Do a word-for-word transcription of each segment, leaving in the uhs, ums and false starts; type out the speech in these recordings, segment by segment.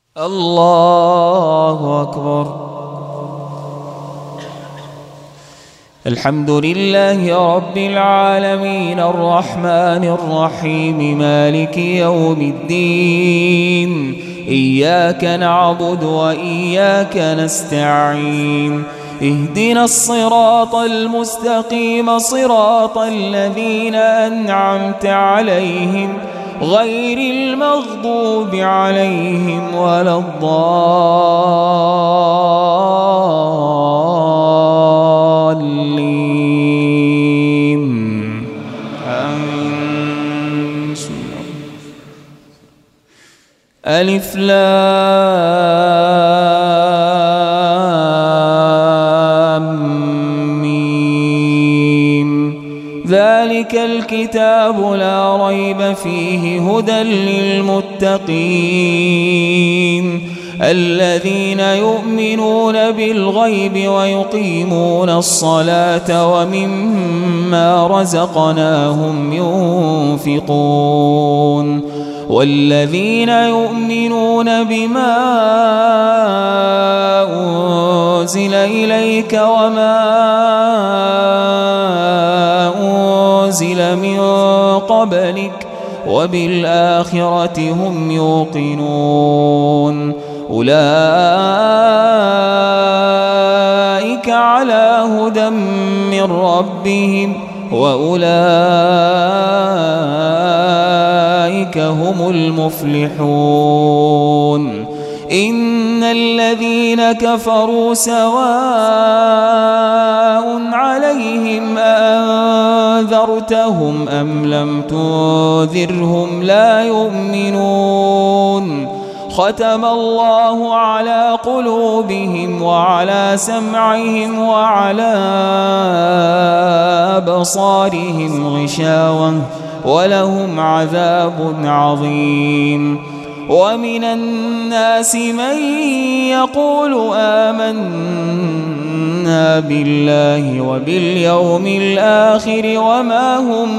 الله أكبر. الحمد لله رب العالمين الرحمن الرحيم مالك يوم الدين. إياك نعبد وإياك نستعين. اهدنا الصراط المستقيم صراط الذين أنعمت عليهم غير المغضوب عليهم ولا الضالين. آمين. ألف لام ميم. ذلك الكتاب لا ريب فيه هدى للمتقين الذين يؤمنون بالغيب ويقيمون الصلاة ومما رزقناهم ينفقون والذين يؤمنون بما أنزل إليك وما أنزل من قبلك وبالآخرة هم يوقنون أولئك على هدى من ربهم وأولئك هم المفلحون. إن الذين كفروا سواء عليهم أأنذرتهم أم لم تنذرهم لا يؤمنون. ختم الله على قلوبهم وعلى سمعهم وعلى أبصارهم غشاوة ولهم عذاب عظيم. ومن الناس من يقول آمنا بالله وباليوم الآخر وما هم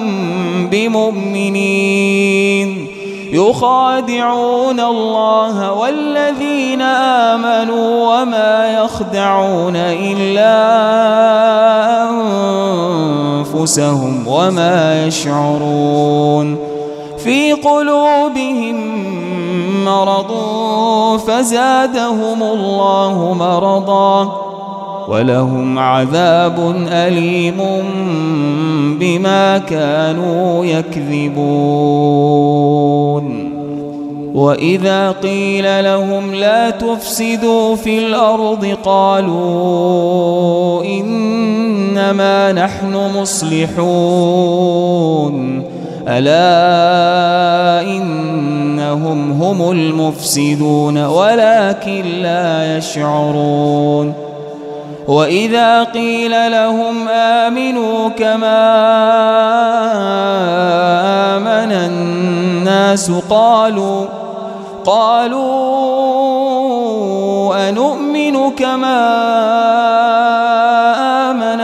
بمؤمنين يخادعون الله والذين آمنوا وما يخدعون إلا أنفسهم وما يشعرون. في قلوبهم مرض فزادهم الله مرضا ولهم عذاب أليم بما كانوا يكذبون. وإذا قيل لهم لا تفسدوا في الأرض قالوا إنما نحن مصلحون ألا إنهم هم المفسدون ولكن لا يشعرون. وإذا قيل لهم آمنوا كما آمن الناس قالوا قالوا أنؤمن كما آمن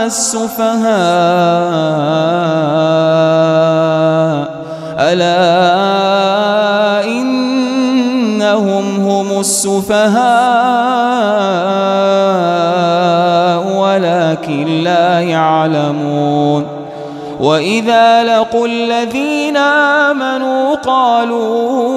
السفهاء ألا إنهم هم السفهاء ولكن لا يعلمون. وإذا لقوا الذين آمنوا قالوا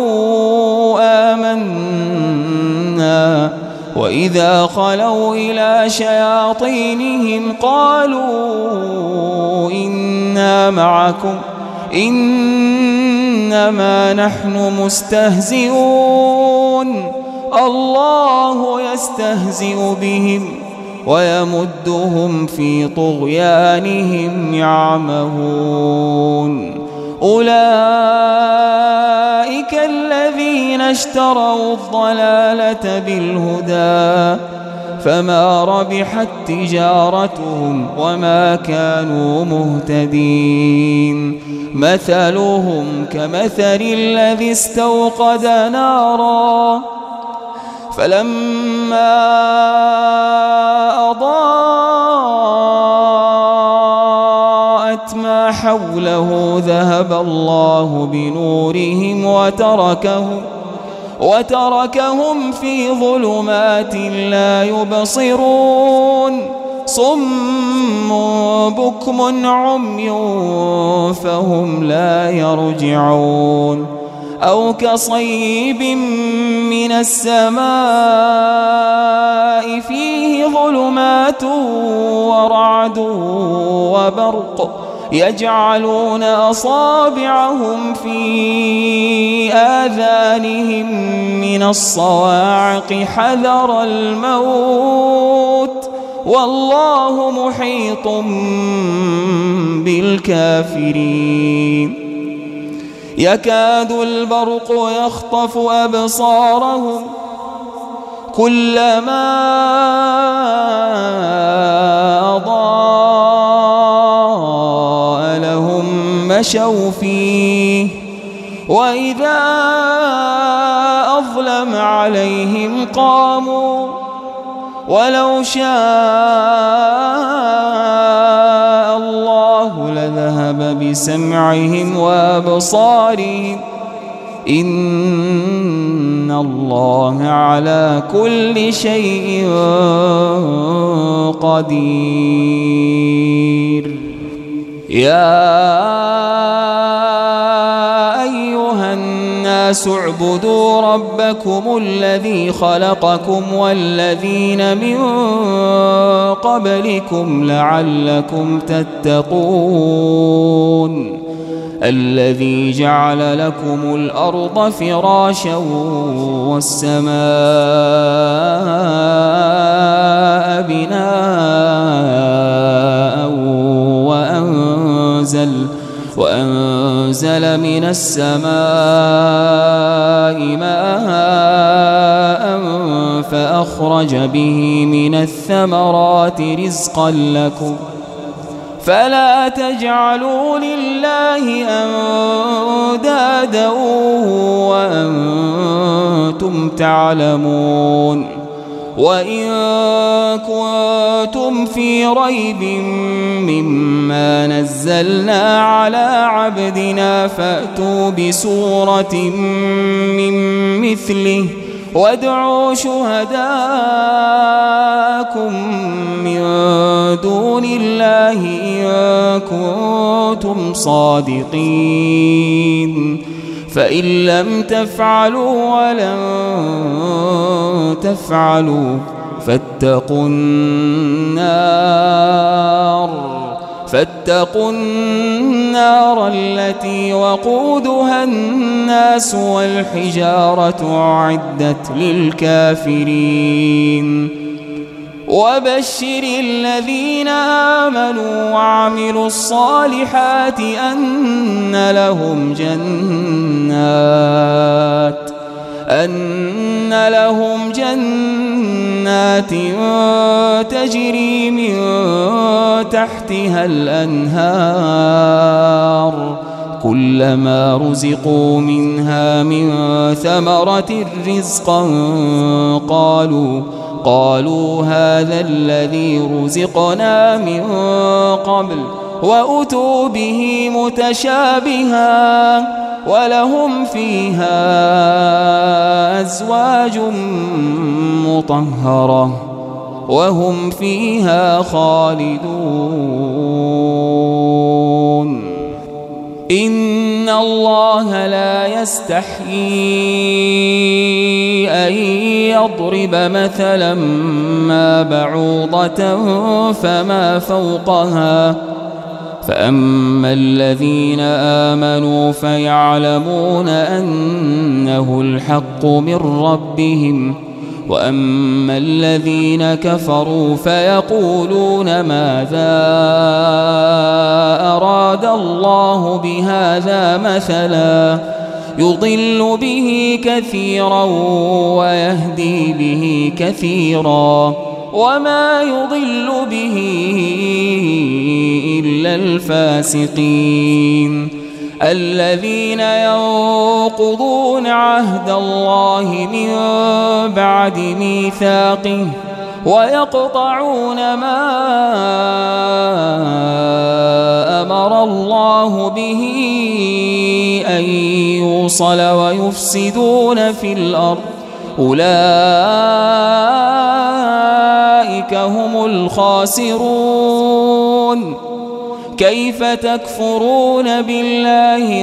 آمنا وإذا خلوا إلى شياطينهم قالوا إنا معكم إنما نحن مستهزئون الله يستهزئ بهم ويمدهم في طغيانهم يعمهون. أولئك الذين اشتروا الضلالة بالهدى فما ربحت تجارتهم وما كانوا مهتدين. مثلهم كمثل الذي استوقد نارا فلما أضاءت ما حوله ذهب الله بنورهم وتركهم وتركهم في ظلمات لا يبصرون صم بكم عمي فهم لا يرجعون أو كصيب من السماء فيه ظلمات ورعد وبرق يجعلون أصابعهم في آذانهم من الصواعق حذر الموت والله محيط بالكافرين يكاد البرق يخطف أبصارهم كلما أضاء لهم مشوا فيه وإذا أظلم عليهم قاموا ولو شاء الله لذهب بسمعهم وأبصارهم إن الله على كل شيء قدير يا أيها الناس اعبدوا ربكم الذي خلقكم والذين من قبلكم لعلكم تتقون الذي جعل لكم الأرض فراشا والسماء بناء وأنزل, وأنزل من السماء ماء فأخرج به من الثمرات رزقا لكم فلا تجعلوا لله أندادا وأنتم تعلمون وإن كنتم في ريب مما نزلنا على عبدنا فأتوا بسورة من مثله وادعوا شهداءكم من دون الله إن كنتم صادقين فإن لم تفعلوا ولن تفعلوا فاتقوا النار فاتقوا النار التي وقودها الناس والحجارة أعدت للكافرين وبشر الذين آمنوا وعملوا الصالحات أن لهم جنات أن لهم جنات تجري من تحتها الأنهار كلما رزقوا منها من ثمرة رزقا قالوا قالوا هذا الذي رزقنا من قبل وأتوا به متشابها ولهم فيها أزواج مطهرة وهم فيها خالدون إن الله لا يستحيي أن يضرب مثلا ما بعوضة فما فوقها فأما الذين آمنوا فيعلمون أنه الحق من ربهم وأما الذين كفروا فيقولون ماذا أراد الله بهذا مثلا يضل به كثيرا ويهدي به كثيرا وما يضل به إلا الفاسقين الذين ينقضون عهد الله من بعد ميثاقه ويقطعون ما أمر الله به أن يوصل ويفسدون في الأرض أولئك هم الخاسرون. كيف تكفرون بالله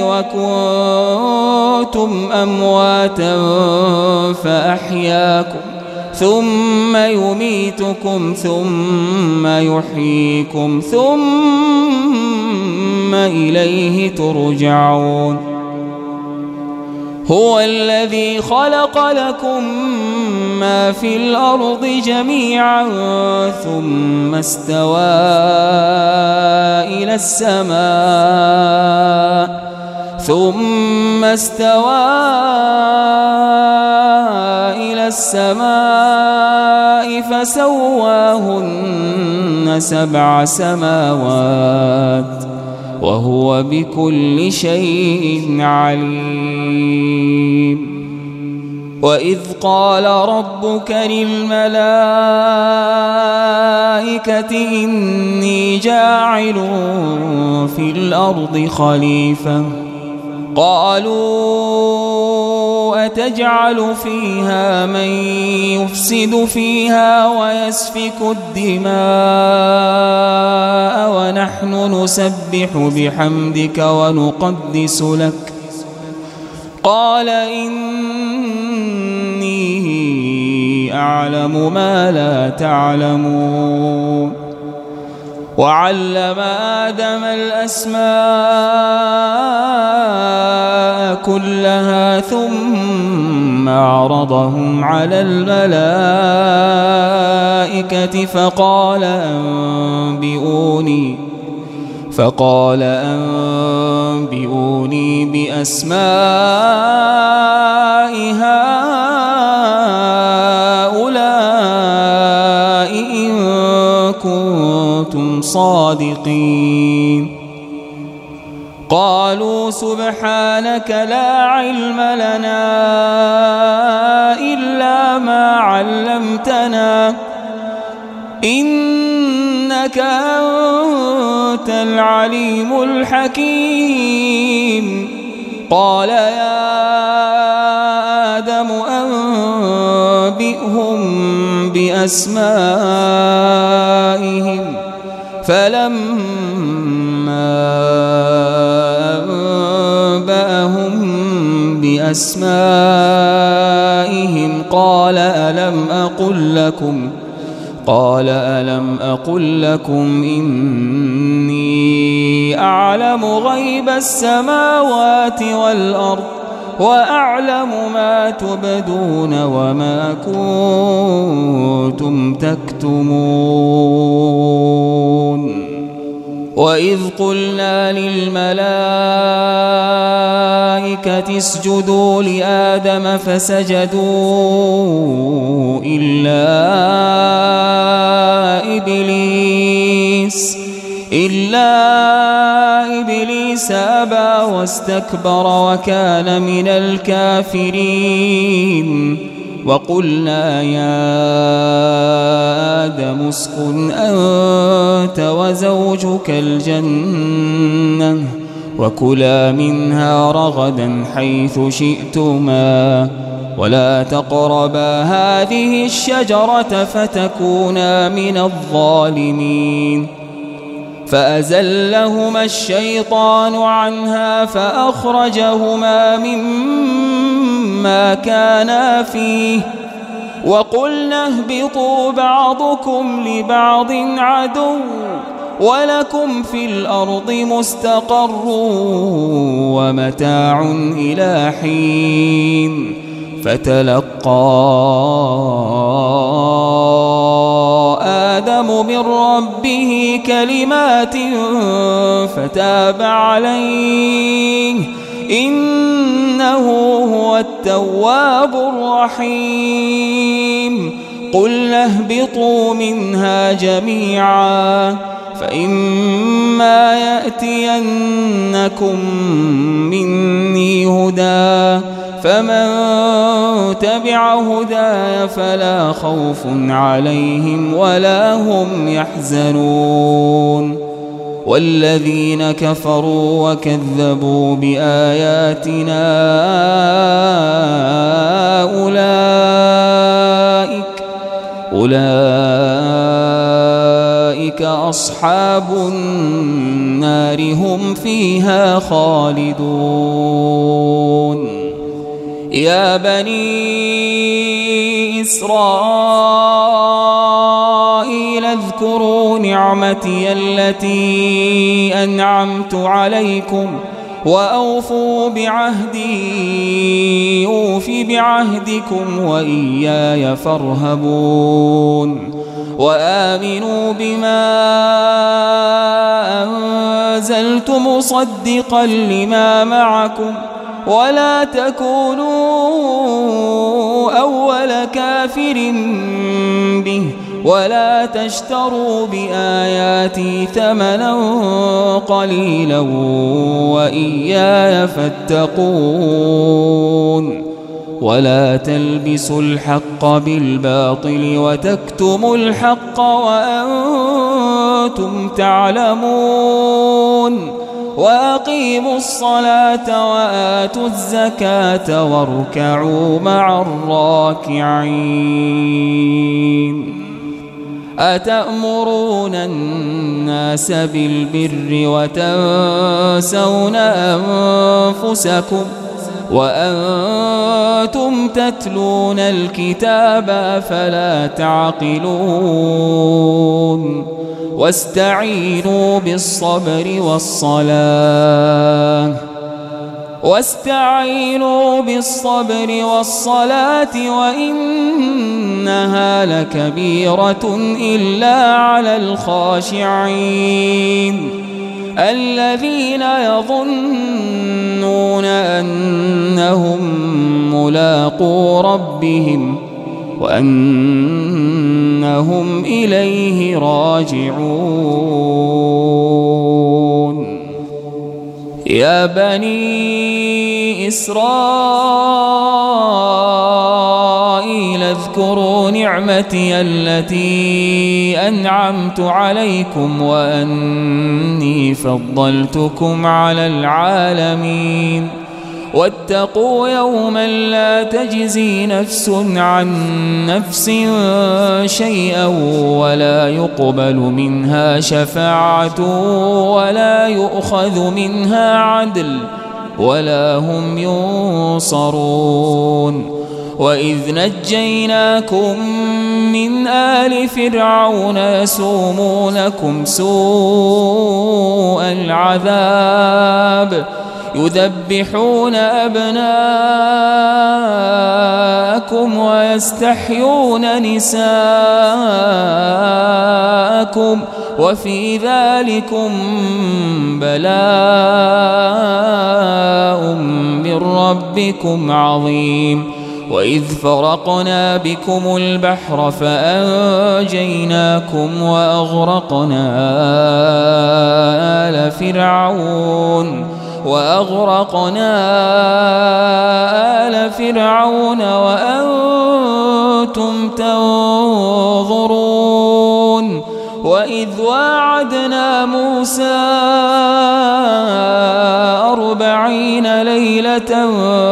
وكنتم أمواتا فأحياكم ثم يميتكم ثم يحييكم ثم إليه ترجعون. هو الذي خلق لكم ما في الأرض جميعا ثم استوى إلى السماء ثم استوى إلى السماء فسواهن سبع سماوات وهو بكل شيء عليم. وإذ قال ربك للملائكة إني جاعل في الأرض خليفة قالوا أتجعل فيها من يفسد فيها ويسفك الدماء ونحن نسبح بحمدك ونقدس لك قال إني أعلم ما لا تعلمون. وعلم آدم الأسماء كلها ثم عرضهم على الملائكة فقال أنبئوني فقال أنبئوني بأسماء هؤلاء إن كنتم صادقين. قالوا سبحانك لا علم لنا إلا ما علمتنا إنك أنت العليم الحكيم. قال يا آدم أنبئهم بأسمائهم فلما أنبأهم بأسمائهم قال ألم أقل لكم قال ألم أقل لكم إني أعلم غيب السماوات والأرض وأعلم ما تبدون وما كنتم تكتمون. وإذ قلنا للملائكة اسجدوا لآدم فسجدوا إلا إبليس إلا إبليس أبى واستكبر وكان من الكافرين. وقلنا يا آدم اسكن أنت وزوجك الجنة وكلا منها رغدا حيث شئتما ولا تقربا هذه الشجرة فتكونا من الظالمين. فأزلهما الشيطان عنها فأخرجهما مما كانا فيه وقلنا اهبطوا بعضكم لبعض عدو ولكم في الأرض مستقر ومتاع إلى حين. فتلقى آدم من ربه كلمات فتاب عليه إنه هو التواب الرحيم. قلنا اهبطوا منها جميعا فإما يأتينكم مني هدى فمن تبع هداي فلا خوف عليهم ولا هم يحزنون والذين كفروا وكذبوا بآياتنا أولئك أولئك أصحاب النار هم فيها خالدون يا بني إسرائيل اذكروا نعمتي التي أنعمت عليكم وأوفوا بعهدي أوف بعهدكم وإياي فارهبون وآمنوا بما أنزلت مصدقا لما معكم ولا تكونوا أول كافر به ولا تشتروا بآياتي ثمنا قليلا وإياي فاتقون ولا تلبسوا الحق بالباطل وتكتموا الحق وأنتم تعلمون وأقيموا الصلاة وآتوا الزكاة واركعوا مع الراكعين أتأمرون الناس بالبر وتنسون أنفسكم وأنتم تتلون الكتاب أفلا تعقلون واستعينوا بالصبر والصلاة واستعينوا بالصبر والصلاة وإنها لكبيرة إلا على الخاشعين الذين يظنون أنهم ملاقو ربهم وأنهم إليه راجعون يا بني إسرائيل اذكروا نعمتي التي أنعمت عليكم وأني فضلتكم على العالمين واتقوا يوما لا تجزي نفس عن نفس شيئا ولا يقبل منها شفاعة ولا يؤخذ منها عدل ولا هم ينصرون وإذ نجيناكم من آل فرعون يسومونكم سوء العذاب يذبحون أبناءكم ويستحيون نساءكم وفي ذلكم بلاء من ربكم عظيم وإذ فرقنا بكم البحر فأنجيناكم وأغرقنا آل فرعون وأغرقنا آل فرعون وأنتم تنظرون وإذ واعدنا موسى أربعين ليلة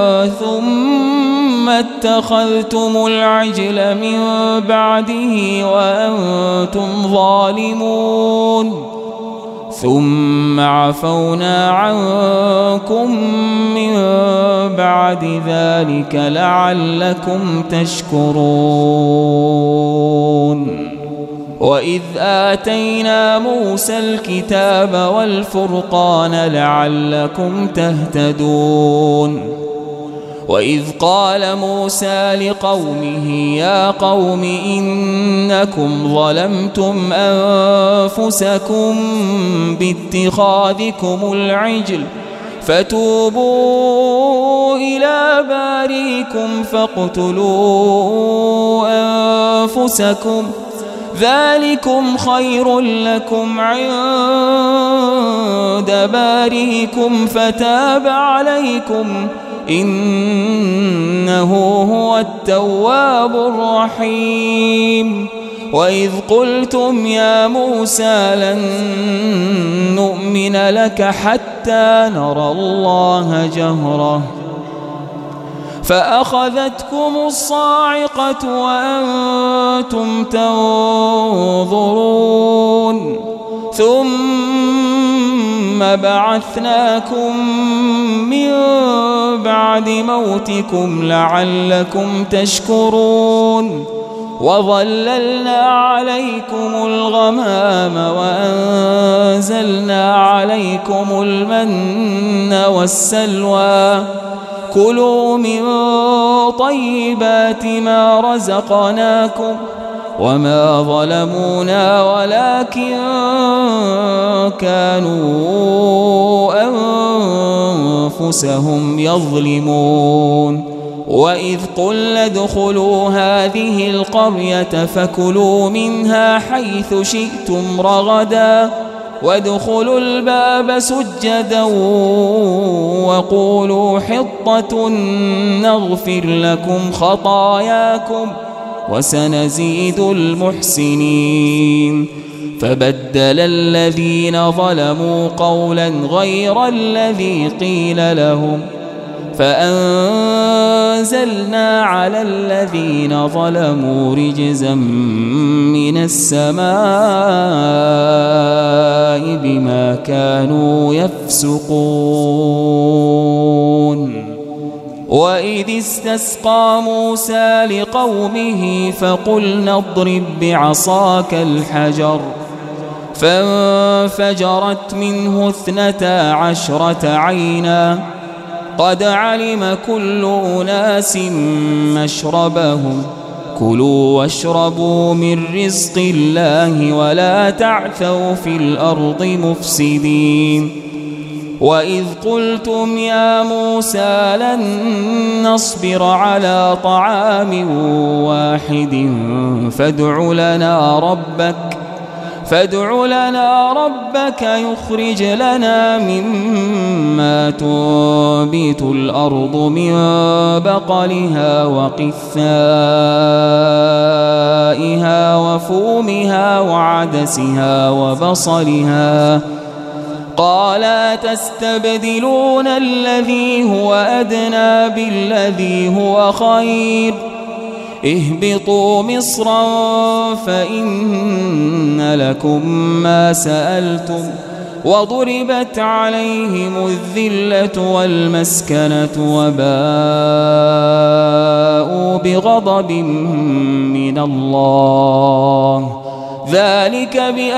ثم اتخذتم العجل من بعده وأنتم ظالمون ثم عفونا عنكم من بعد ذلك لعلكم تشكرون وإذ آتينا موسى الكتاب والفرقان لعلكم تهتدون وإذ قال موسى لقومه يا قوم إنكم ظلمتم أنفسكم باتخاذكم العجل فتوبوا إلى بارئكم فاقتلوا أنفسكم ذلكم خير لكم عند بارئكم فتاب عليكم إنه هو التواب الرحيم. وإذ قلتم يا موسى لن نؤمن لك حتى نرى الله جهرة فأخذتكم الصاعقة وأنتم تنظرون ثم بعثناكم من بعد موتكم لعلكم تشكرون وظللنا عليكم الغمام وأنزلنا عليكم المن والسلوى كلوا من طيبات ما رزقناكم وما ظلمونا ولكن كانوا أنفسهم يظلمون. وإذ قلنا ادخلوا هذه القرية فكلوا منها حيث شئتم رغدا وادخلوا الباب سجدا وقولوا حطة نغفر لكم خطاياكم وسنزيد المحسنين. فبدل الذين ظلموا قولا غير الذي قيل لهم فأنزلنا على الذين ظلموا رجزا من السماء بما كانوا يفسقون. وإذ استسقى موسى لقومه فقلنا اضرب بعصاك الحجر فانفجرت منه اثنتا عشرة عينا قد علم كل أناس مشربهم كلوا واشربوا من رزق الله ولا تعثوا في الأرض مفسدين. وإذ قلتم يا موسى لن نصبر على طعام واحد فادع لنا ربك فادع لنا ربك يخرج لنا مما تنبت الأرض من بقلها وقثائها وفومها وعدسها وبصلها قال تستبدلون الذي هو أدنى بالذي هو خير اهبطوا مصرا فإن لكم ما سألتم وضربت عليهم الذلة والمسكنة وباءوا بغضب من الله ذلك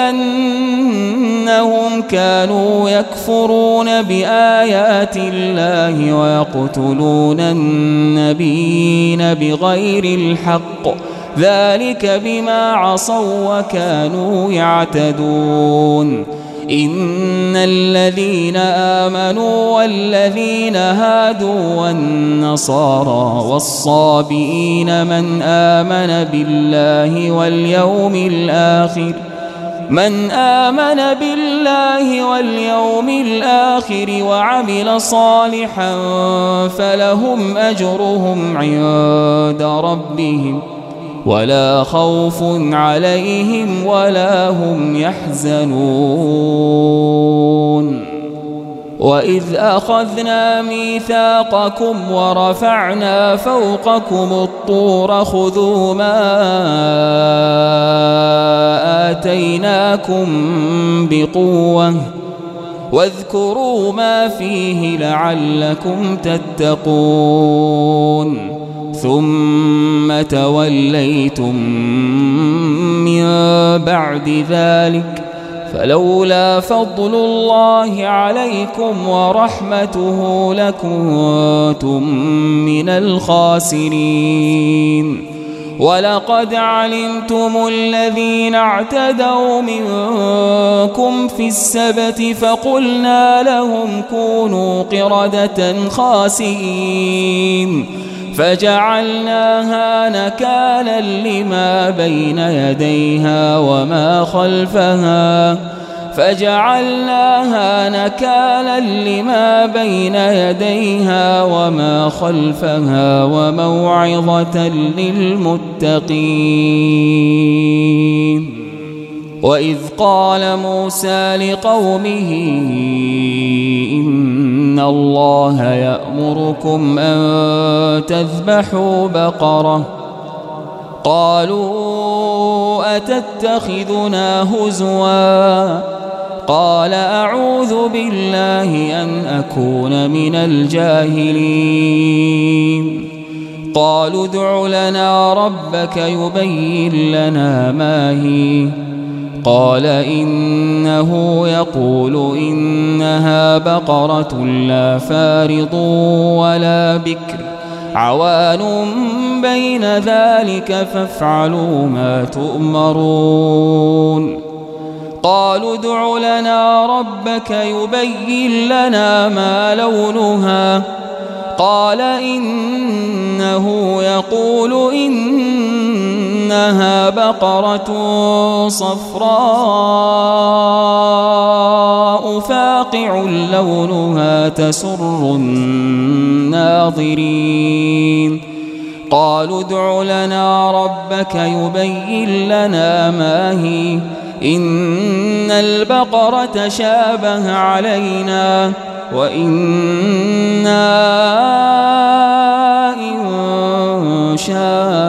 بأنهم كانوا يكفرون بآيات الله ويقتلون النبيين بغير الحق ذلك بما عصوا وكانوا يعتدون. إن الذين آمنوا والذين هادوا والنصارى والصابئين من آمن بالله واليوم الآخر من آمن بالله واليوم الآخر وعمل صالحا فلهم أجرهم عند ربهم ولا خوف عليهم ولا هم يحزنون. وإذ أخذنا ميثاقكم ورفعنا فوقكم الطور خذوا ما آتيناكم بقوة واذكروا ما فيه لعلكم تتقون. ثم توليتم من بعد ذلك فلولا فضل الله عليكم ورحمته لكنتم من الخاسرين. ولقد علمتم الذين اعتدوا منكم في السبت فقلنا لهم كونوا قردة خاسئين فجعلناها نكالا لما بين يديها وما خلفها فجعلناها نكالا لما بين يديها وما خلفها وموعظة للمتقين. وإذ قال موسى لقومه إن الله يأمركم أن تذبحوا بقرة قالوا أتتخذنا هزوا قال أعوذ بالله أن أكون من الجاهلين. قالوا ادع لنا ربك يبين لنا ما هي قال إنه يقول إنها بقرة لا فارض ولا بكر عوان بين ذلك فافعلوا ما تؤمرون. قالوا ادع لنا ربك يبين لنا ما لونها قال إنه يقول إنها بقرة صفراء فاقع لونها تسر الناظرين. قالوا ادع لنا ربك يبين لنا ما هي إن البقرة شابه علينا وإنا إن شاء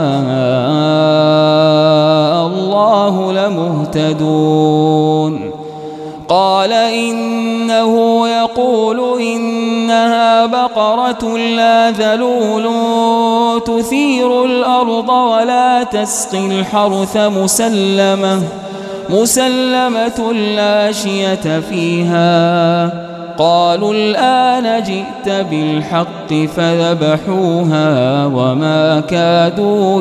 الله لمهتدون. قال إنه يقول إنها بقرة لا ذلول تثير الأرض ولا تسقي الحرث مسلمة مسلمة لا شية فيها. قالوا الآن جئت بالحق فذبحوها وما كادوا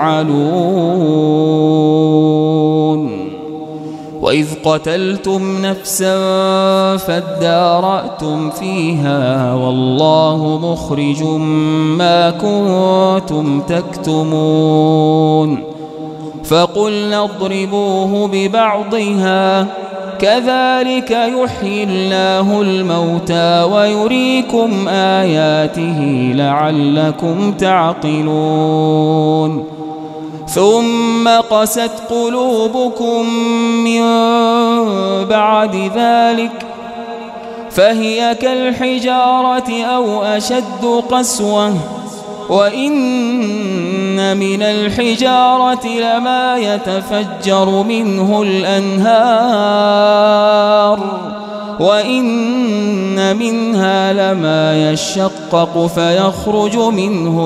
يفعلون. وإذ قتلتم نفسا فادارأتم فيها والله مخرج ما كنتم تكتمون. فقلنا اضربوه ببعضها كذلك يحيي الله الموتى ويريكم آياته لعلكم تعقلون. ثم قست قلوبكم من بعد ذلك فهي كالحجارة أو أشد قسوة وإن من الحجارة لما يتفجر منه الأنهار وإن منها لما يشقق فيخرج منه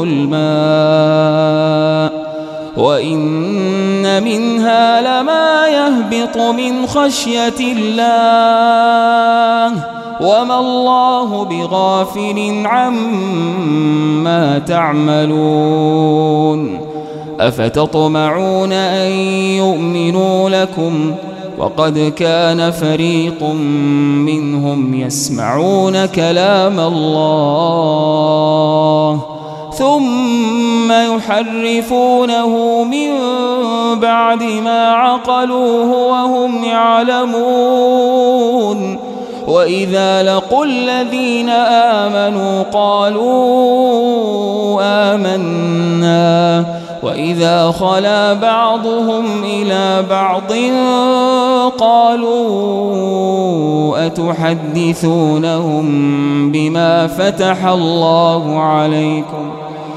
الماء وإن منها لما يهبط من خشية الله وما الله بغافل عما تعملون. أفتطمعون أن يؤمنوا لكم وقد كان فريق منهم يسمعون كلام الله ثم يحرفونه من بعد ما عقلوه وهم يعلمون. وإذا لقوا الذين آمنوا قالوا آمنا وإذا خلا بعضهم إلى بعض قالوا أتحدثونهم بما فتح الله عليكم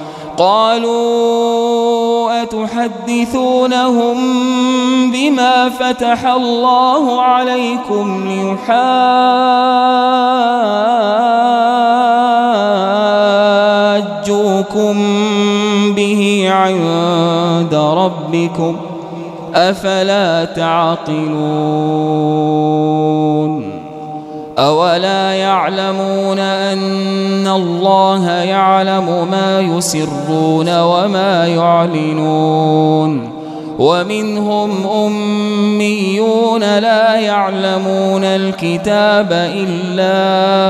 قالوا أتحدثونهم بما فتح الله عليكم ليحاجوكم به عند ربكم أفلا تعقلون. أولا يعلمون أن الله يعلم ما يسرون وما يعلنون ومنهم أميون لا يعلمون الكتاب إلا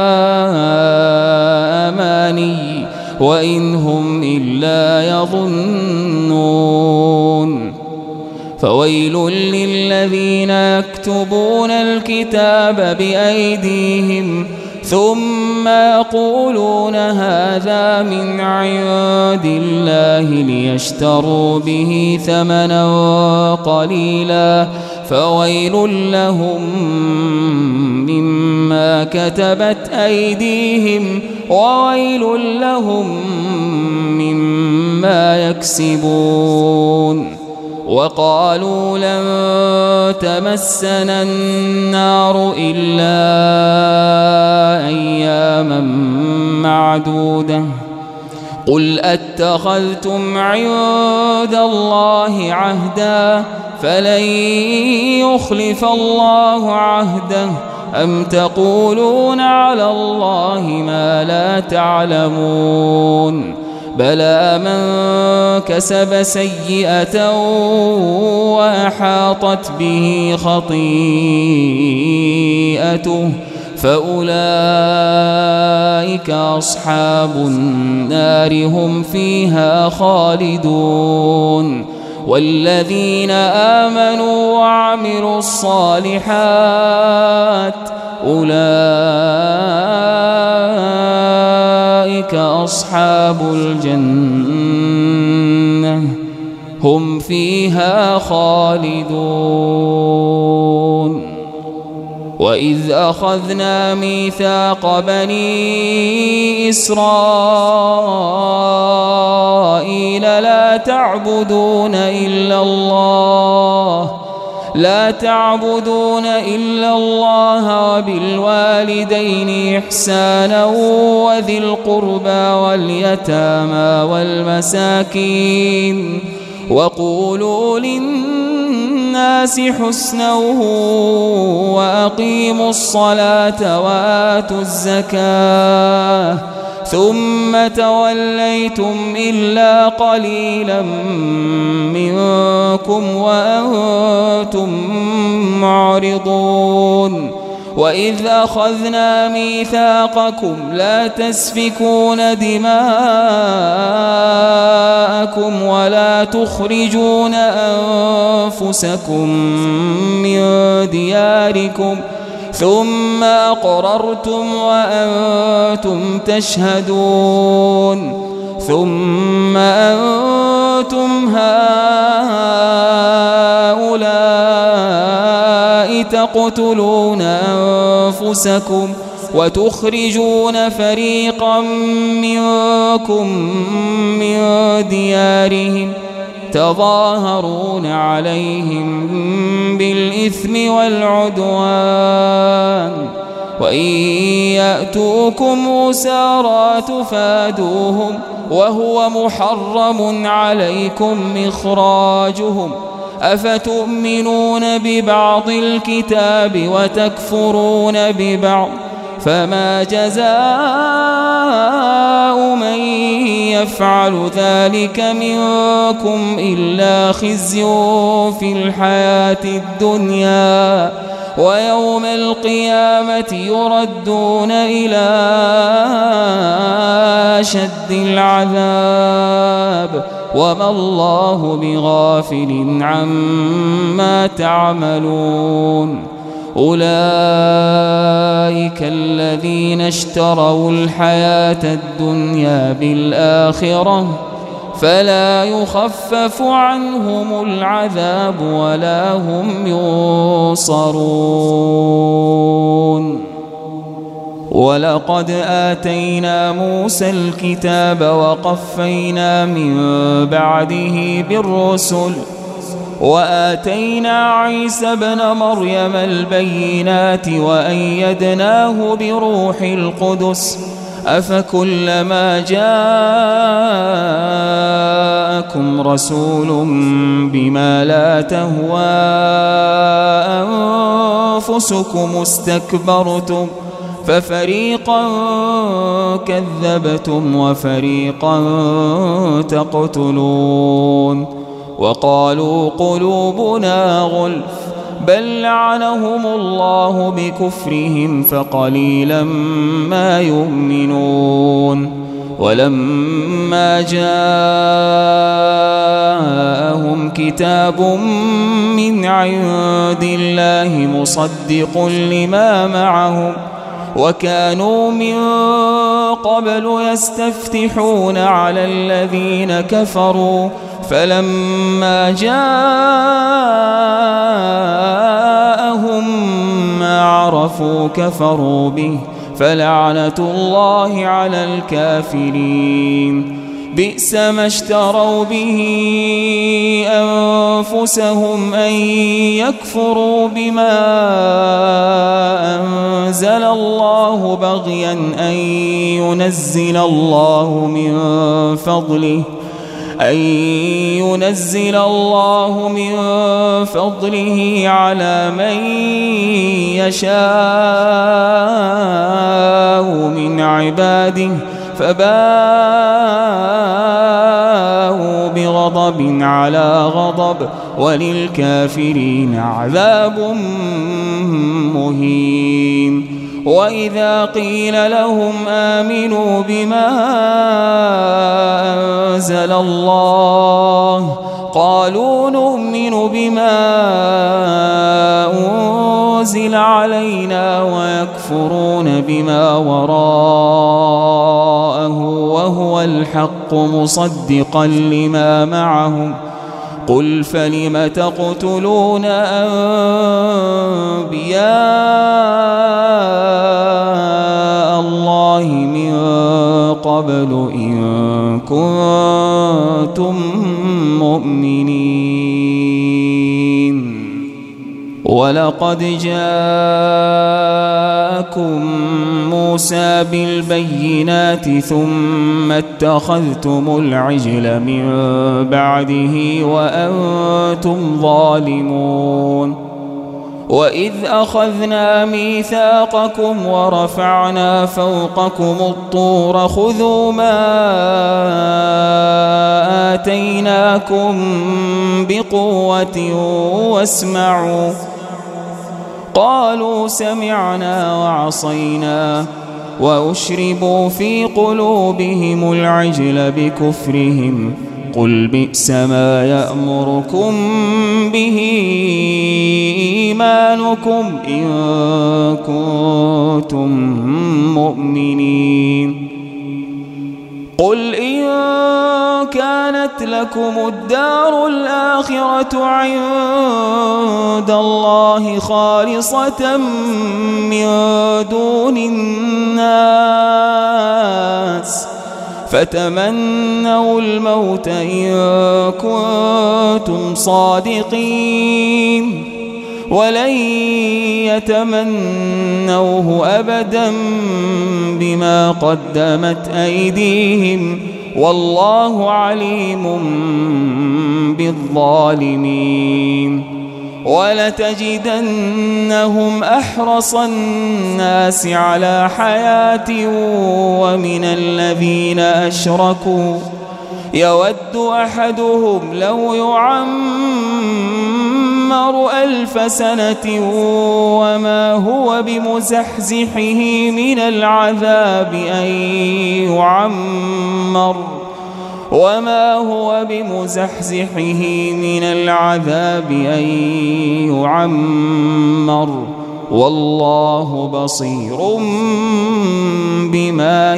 أماني وإن هم إلا يظنون. فويل للذين يكتبون الكتاب بأيديهم ثم يقولون هذا من عند الله ليشتروا به ثمنا قليلا فويل لهم مما كتبت أيديهم وويل لهم مما يكسبون. وقالوا لن تمسنا النار إلا أياما معدودة قل أتخذتم عند الله عهدا فلن يخلف الله عهده أم تقولون على الله ما لا تعلمون بلى من كسب سيئة وأحاطت به خطيئته فأولئك أصحاب النار هم فيها خالدون. والذين آمنوا وعملوا الصالحات أولئك أصحاب الجنة هم فيها خالدون. وإذ أخذنا ميثاق بني إسرائيل لا تعبدون إلا الله لا تعبدون إلا الله وبالوالدين إحسانا وذي القربى واليتامى والمساكين وقولوا للناس حسنا وأقيموا الصلاة وآتوا الزكاة ثم توليتم إلا قليلا منكم وأنتم معرضون. وإذ أخذنا ميثاقكم لا تسفكون دماءكم ولا تخرجون أنفسكم من دياركم ثم أقررتم وأنتم تشهدون ثم أنتم هؤلاء تقتلون أنفسكم وتخرجون فريقا منكم من ديارهم تظاهرون عليهم بالإثم والعدوان وإن يأتوكم أسارى تفادوهم وهو محرم عليكم إخراجهم أفتؤمنون ببعض الكتاب وتكفرون ببعض فما جزاء من يفعل ذلك منكم إلا خزي في الحياة الدنيا ويوم القيامة يردون إلى أشد العذاب وما الله بغافل عما تعملون. أولئك الذين اشتروا الحياة الدنيا بالآخرة فلا يخفف عنهم العذاب ولا هم ينصرون. ولقد آتينا موسى الكتاب وقفينا من بعده بالرسل وآتينا عيسى ابن مريم البينات وأيدناه بروح القدس أفكلما جاءكم رسول بما لا تهوى أنفسكم استكبرتم ففريقا كذبتم وفريقا تقتلون. وقالوا قلوبنا غلف بل لعنهم الله بكفرهم فقليلا ما يؤمنون. ولما جاءهم كتاب من عند الله مصدق لما معهم وكانوا من قبل يستفتحون على الذين كفروا فلما جاءهم ما عرفوا كفروا به فلعنة الله على الكافرين. بئس ما اشتروا به أنفسهم أن يكفروا بما أنزل الله بغيا أن ينزل الله من فضله أن ينزل الله من فضله على من يشاء من عباده فباءوا بغضب على غضب وللكافرين عذاب مهين. وإذا قيل لهم آمنوا بما أنزل الله قالوا نؤمن بما أنزل علينا ويكفرون بما وراءه وهو الحق مصدقا لما معهم قل فلم تقتلون أنبياء الله من قبل إن كنتم مؤمنين. ولقد جاءكم موسى بالبينات ثم اتخذتم العجل من بعده وأنتم ظالمون. وإذ أخذنا ميثاقكم ورفعنا فوقكم الطور خذوا ما آتيناكم بقوة واسمعوا قالوا سمعنا وعصينا وأشربوا في قلوبهم العجل بكفرهم قل بئس ما يأمركم به إيمانكم إن كنتم مؤمنين. قل إن كانت لكم الدار الآخرة عند الله خالصة من دون الناس فتمنوا الموت إن كنتم صادقين ولن يتمنوه أبدا بما قدمت أيديهم والله عليم بالظالمين. ولتجدنهم أحرص الناس على حياة ومن الذين أشركوا يود أحدهم لو يعمر ألف سنة وما هو بمزحزحه من العذاب أن يعمر وما هو بمزحزحه من العذاب أن يعمر والله بصير بما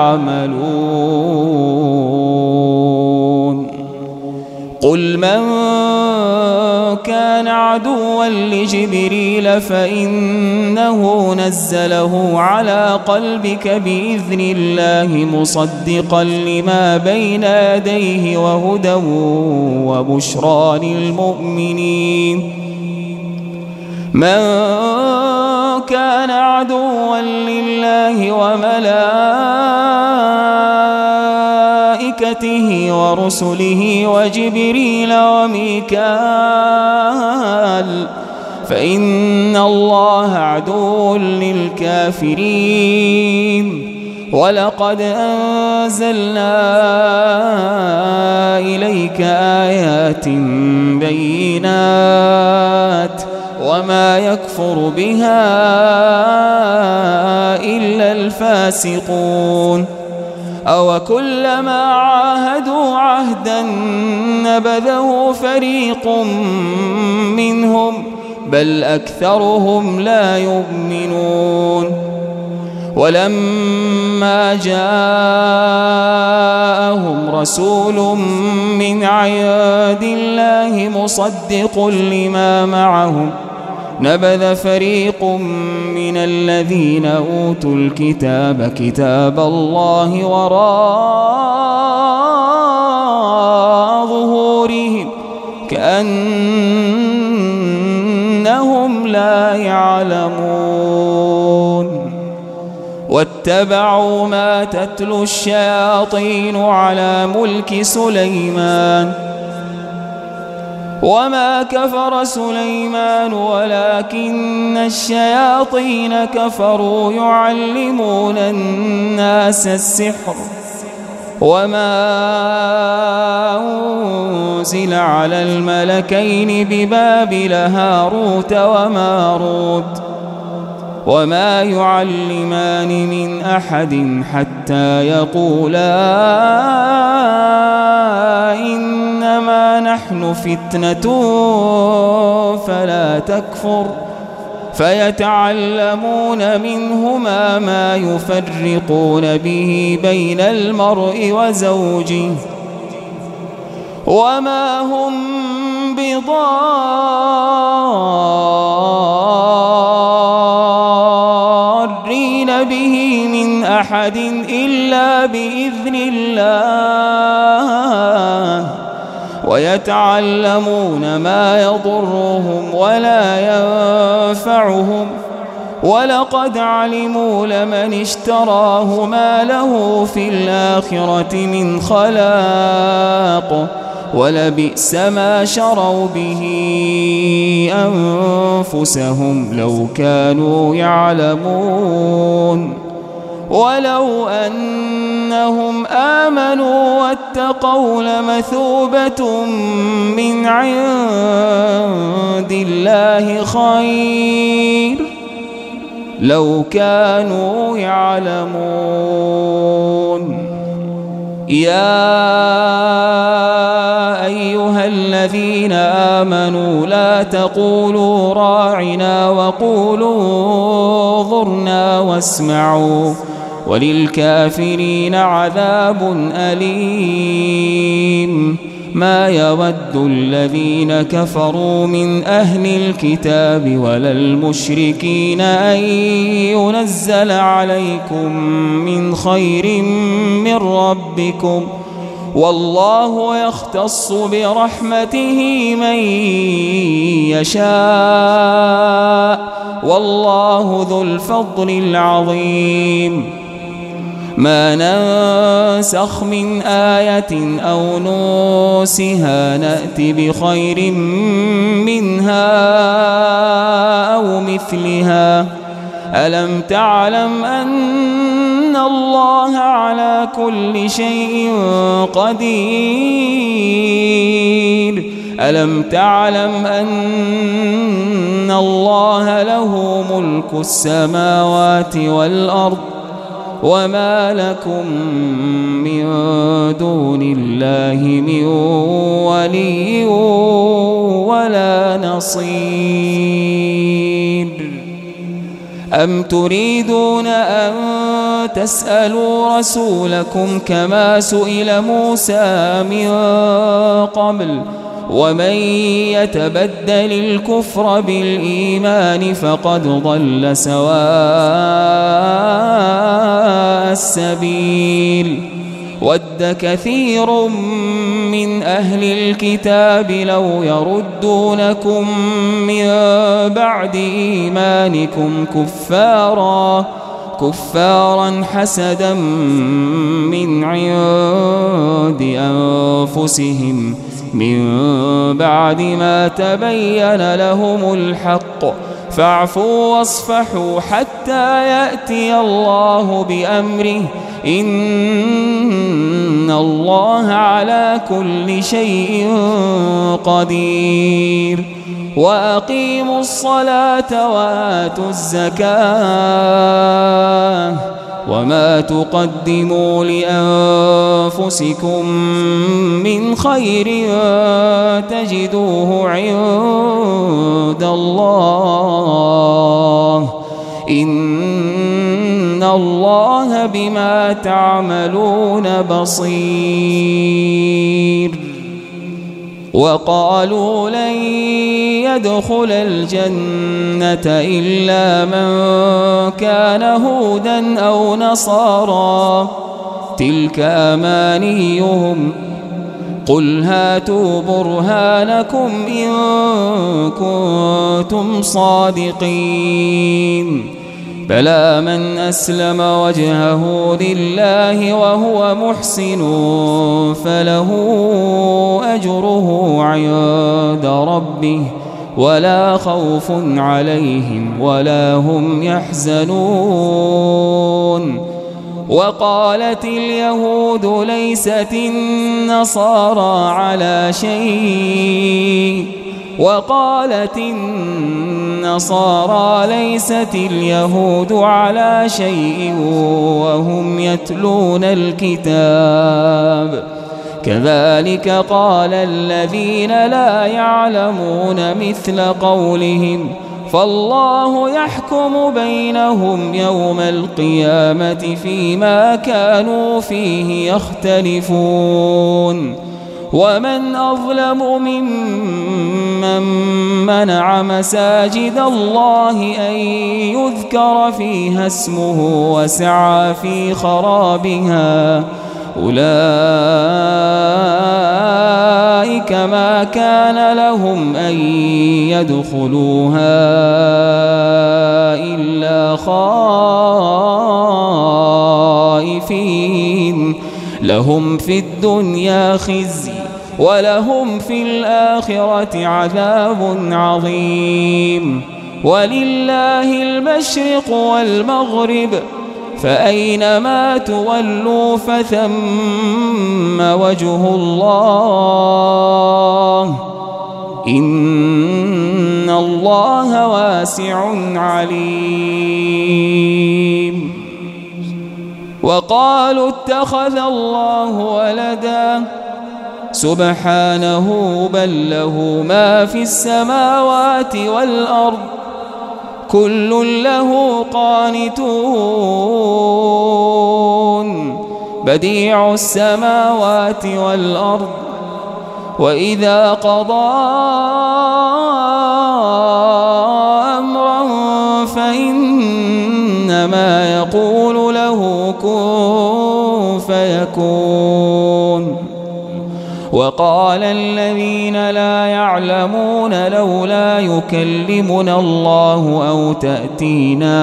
يعملون. قل من كان عدوا لجبريل فإنه نزله على قلبك بإذن الله مصدقا لما بين يديه وهدى وبشرى للمؤمنين. من كان عدوا لله وملائكته ورسله وجبريل وميكال فإن الله عدو للكافرين. ولقد أنزلنا إليك آيات بينات وما يكفر بها إلا الفاسقون. أو كلما عاهدوا عهدا نبذه فريق منهم بل أكثرهم لا يؤمنون ولما جاءهم رسول من عند الله مصدق لما معهم نبذ فريق من الذين أوتوا الكتاب كتاب الله وراء ظهورهم كأنهم لا يعلمون واتبعوا ما تتلو الشياطين على ملك سليمان وما كفر سليمان ولكن الشياطين كفروا يعلمون الناس السحر وما أنزل على الملكين ببابل هاروت وماروت وما يعلمان من أحد حتى يقولا إنما نحن فتنة فلا تكفر فيتعلمون منهما ما يفرقون به بين المرء وزوجه وما هم بضارين به من أحد إلا بإذن الله ويتعلمون ما يضرهم ولا ينفعهم ولقد علموا لمن اشتراه ما له في الآخرة من خلاق ولبئس ما شروا به أنفسهم لو كانوا يعلمون ولو أنهم آمنوا واتقوا لمثوبة من عند الله خير لو كانوا يعلمون يا أيها الذين آمنوا لا تقولوا راعنا وقولوا انظرنا واسمعوا وللكافرين عذاب أليم ما يود الذين كفروا من أهل الكتاب ولا المشركين أن ينزل عليكم من خير من ربكم والله يختص برحمته من يشاء والله ذو الفضل العظيم ما ننسخ من آية أو ننسها نأت بخير منها أو مثلها ألم تعلم أن الله على كل شيء قدير ألم تعلم أن الله له ملك السماوات والأرض وما لكم من دون الله من ولي ولا نصير أم تريدون أن تسألوا رسولكم كما سئل موسى من قبل ومن يتبدل الكفر بالإيمان فقد ضل سواء السبيل ود كثير من أهل الكتاب لو يردونكم من بعد إيمانكم كفارا كفارا حسدا من عند أنفسهم من بعد ما تبين لهم الحق فاعفوا واصفحوا حتى يأتي الله بأمره إن الله على كل شيء قدير وأقيموا الصلاة وآتوا الزكاة وما تقدموا لأنفسكم من خير تجدوه عند الله إن الله بما تعملون بصير. وقالوا لن يدخل الجنة إلا من كان هودا أو نصارى تلك أمانيهم قل هاتوا برهانكم إن كنتم صادقين بلى من أسلم وجهه لله وهو محسن فله أجره عند ربه ولا خوف عليهم ولا هم يحزنون. وقالت اليهود ليست النصارى على شيء وقالت النصارى ليست اليهود على شيء وهم يتلون الكتاب كذلك قال الذين لا يعلمون مثل قولهم فالله يحكم بينهم يوم القيامة فيما كانوا فيه يختلفون. ومن أظلم ممن منع مساجد الله أن يذكر فيها اسمه وسعى في خرابها أولئك ما كان لهم أن يدخلوها إلا خائفين لهم في الدنيا خزي ولهم في الآخرة عذاب عظيم. ولله المشرق والمغرب فأينما تولوا فثم وجه الله إن الله واسع عليم. وقالوا اتخذ الله ولدا سبحانه بل له ما في السماوات والأرض كل له قانتون بديع السماوات والأرض وإذا قضى أمرا فإنما يقول له كن فيكون. وقال الذين لا يعلمون لولا يكلمنا الله أو تأتينا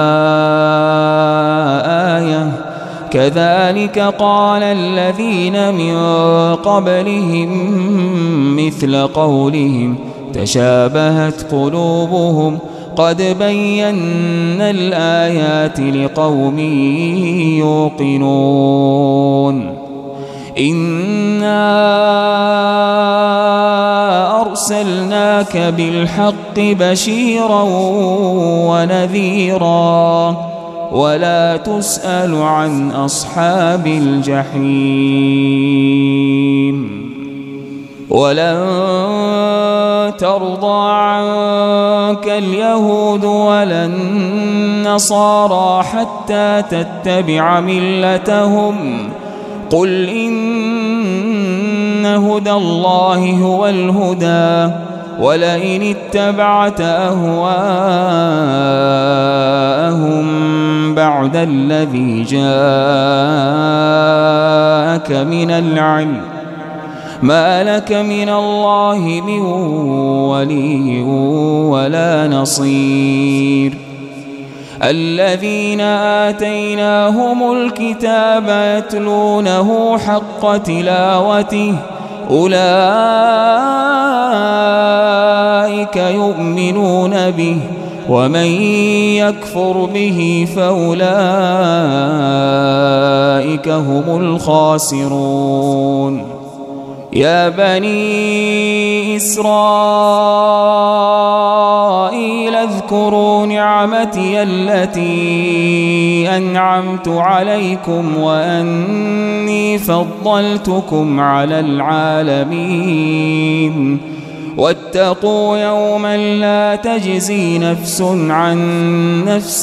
آية كذلك قال الذين من قبلهم مثل قولهم تشابهت قلوبهم قد بينا الآيات لقوم يوقنون. إنا أرسلناك بالحق بشيرا ونذيرا ولا تسأل عن أصحاب الجحيم. ولن ترضى عنك اليهود ولا النصارى حتى تتبع ملتهم قل إن هدى الله هو الهدى ولئن اتبعت أهواءهم بعد الذي جاءك من العلم ما لك من الله من ولي ولا نصير. الذين آتيناهم الكتاب يتلونه حق تلاوته أولئك يؤمنون به ومن يكفر به فأولئك هم الخاسرون. يا بني إسرائيل إسرائيل اذكروا نعمتي التي أنعمت عليكم وأني فضلتكم على العالمين واتقوا يوما لا تجزي نفس عن نفس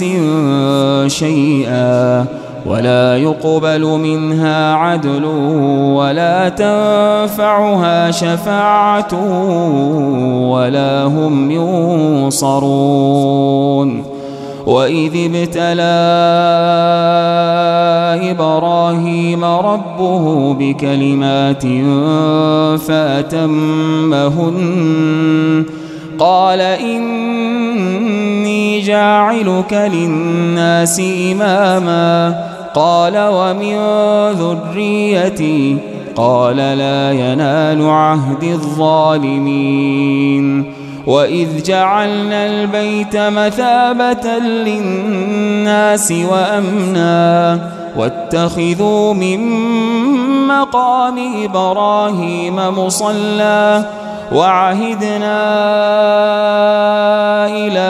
شيئا ولا يقبل منها عدل ولا تنفعها شفاعة ولا هم ينصرون. وإذ ابتلى إبراهيم ربه بكلمات فأتمهن قال إني جاعلك للناس إماما قال ومن ذريتي قال لا ينال عهد الظالمين. وإذ جعلنا البيت مثابة للناس وأمنا واتخذوا من مقام إبراهيم مصلى وعهدنا إلى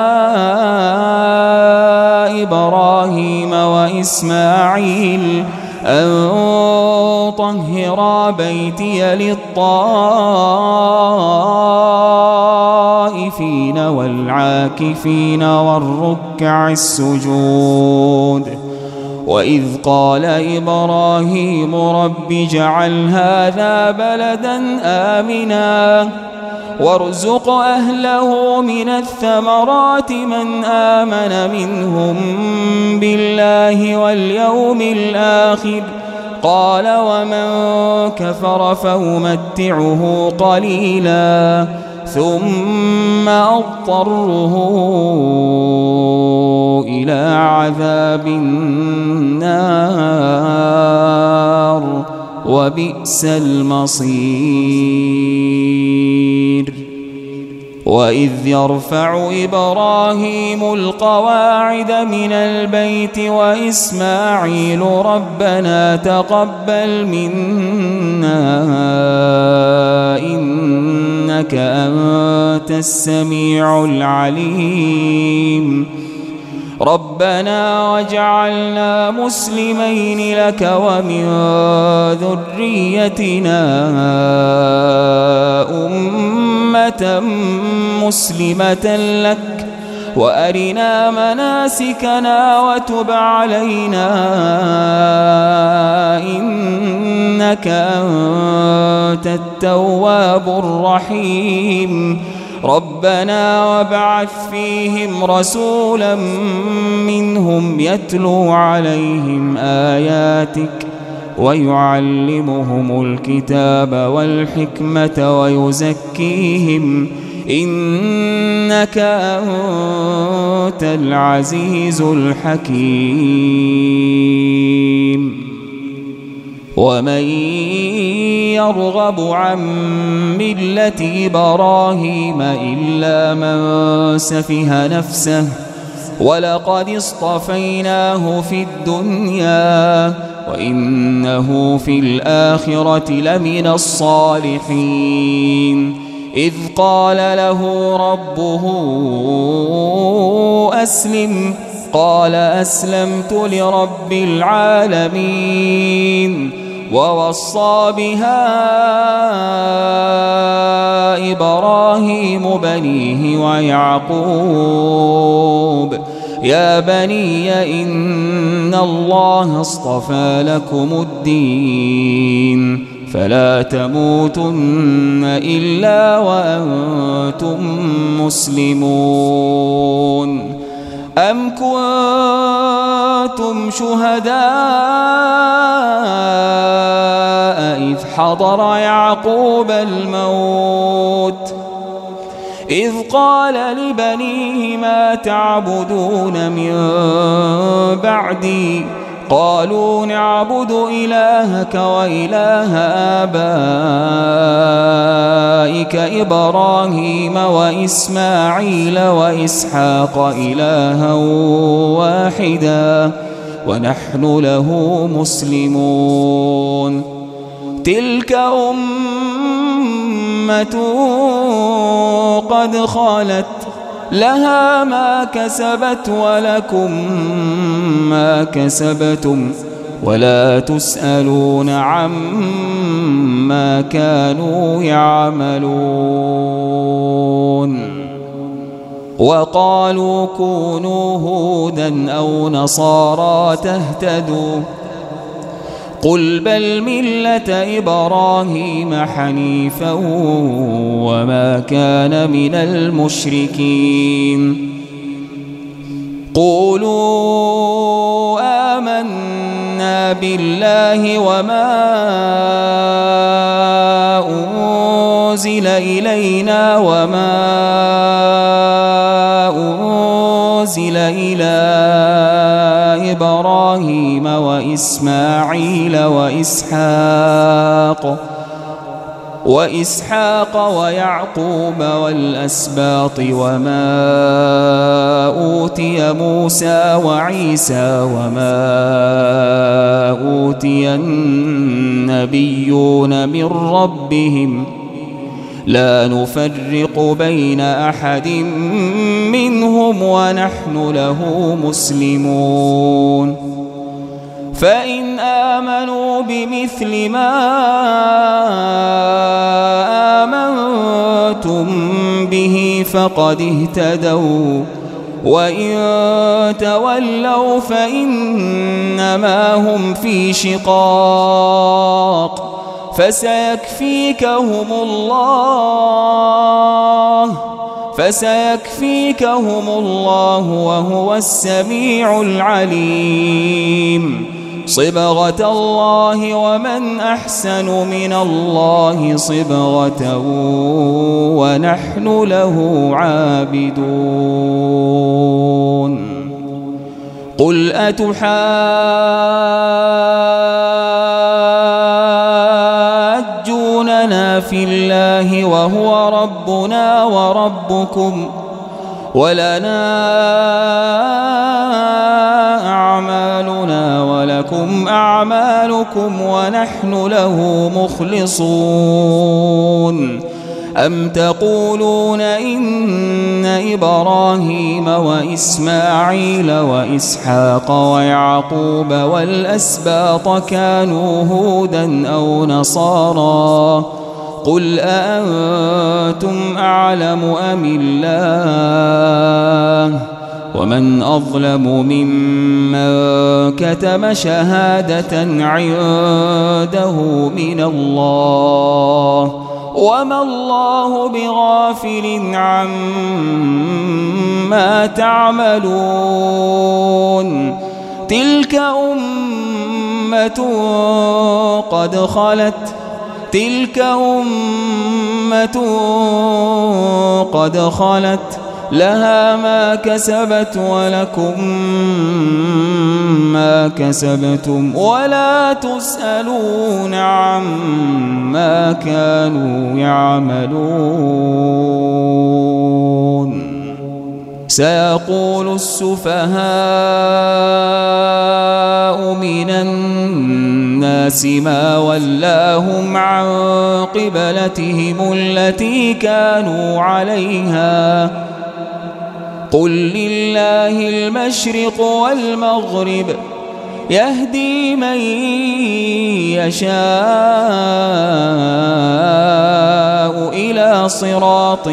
إبراهيم وإسماعيل أن طهرا بيتي للطائفين والعاكفين والركع السجود. وإذ قال إبراهيم رب اجعل هذا بلدا آمنا وارزق أهله من الثمرات من آمن منهم بالله واليوم الآخر قال ومن كفر فأمتعه قليلا ثم أضطره إلى عذاب النار وبئس المصير. وإذ يرفع إبراهيم القواعد من البيت وإسماعيل ربنا تقبل منا إنك أنت السميع العليم ربنا واجعلنا مسلمين لك ومن ذريتنا أمة مسلمة لك وأرنا مناسكنا وتب علينا إنك أنت التواب الرحيم ربنا وابعث فيهم رسولا منهم يتلو عليهم آياتك ويعلمهم الكتاب والحكمة ويزكيهم إنك أنت العزيز الحكيم. ومن يرغب عن ملة إبراهيم إلا من سفه نفسه ولقد اصطفيناه في الدنيا وإنه في الآخرة لمن الصالحين إذ قال له ربه أسلم قال أسلمت لرب العالمين ووصى بها إبراهيم بنيه ويعقوب يا بني إن الله اصطفى لكم الدين فلا تموتن إلا وأنتم مسلمون. أم كنتم شهداء إذ حضر يعقوب الموت إذ قال لبنيه ما تعبدون من بعدي قالوا نعبد إلهك وإله آبائك إبراهيم وإسماعيل وإسحاق إلها واحدا ونحن له مسلمون. تلك أمة قد خلت لها ما كسبت ولكم ما كسبتم ولا تسألون عما كانوا يعملون. وقالوا كونوا هودا أو نصارى تهتدوا قل بل ملة إبراهيم حنيفا وما كان من المشركين. قولوا آمنا بالله وما أنزل إلينا وما أنزل إلى إبراهيم وإسماعيل وإسحاق وإسحاق ويعقوب والأسباط وما أوتي موسى وعيسى وما أوتي النبيون من ربهم لا نفرق بين أحد منهم ونحن له مسلمون. فإن آمنوا بمثل ما آمنتم به فقد اهتدوا وإن تولوا فإنما هم في شقاق فسيكفيكهم الله فسيكفيكهم الله وهو السميع العليم. صبغة الله ومن أحسن من الله صبغة ونحن له عابدون. قل أتحاجوننا في الله وهو ربنا وربكم ولنا أعمالنا ولكم أعمالكم ونحن له مخلصون. أم تقولون إن إبراهيم وإسماعيل وإسحاق ويعقوب والأسباط كانوا هودا أو نصارى قل أأنتم أعلم أم الله ومن أظلم ممن كتم شهادة عنده من الله وما الله بغافل عما تعملون. تلك أمة قد خلت تلك أمة قد خلت لها ما كسبت ولكم ما كسبتم ولا تسألون عما كانوا يعملون. سيقول السفهاء من الناس ما ولاهم عن قبلتهم التي كانوا عليها قل لله المشرق والمغرب يهدي من يشاء إلى صراط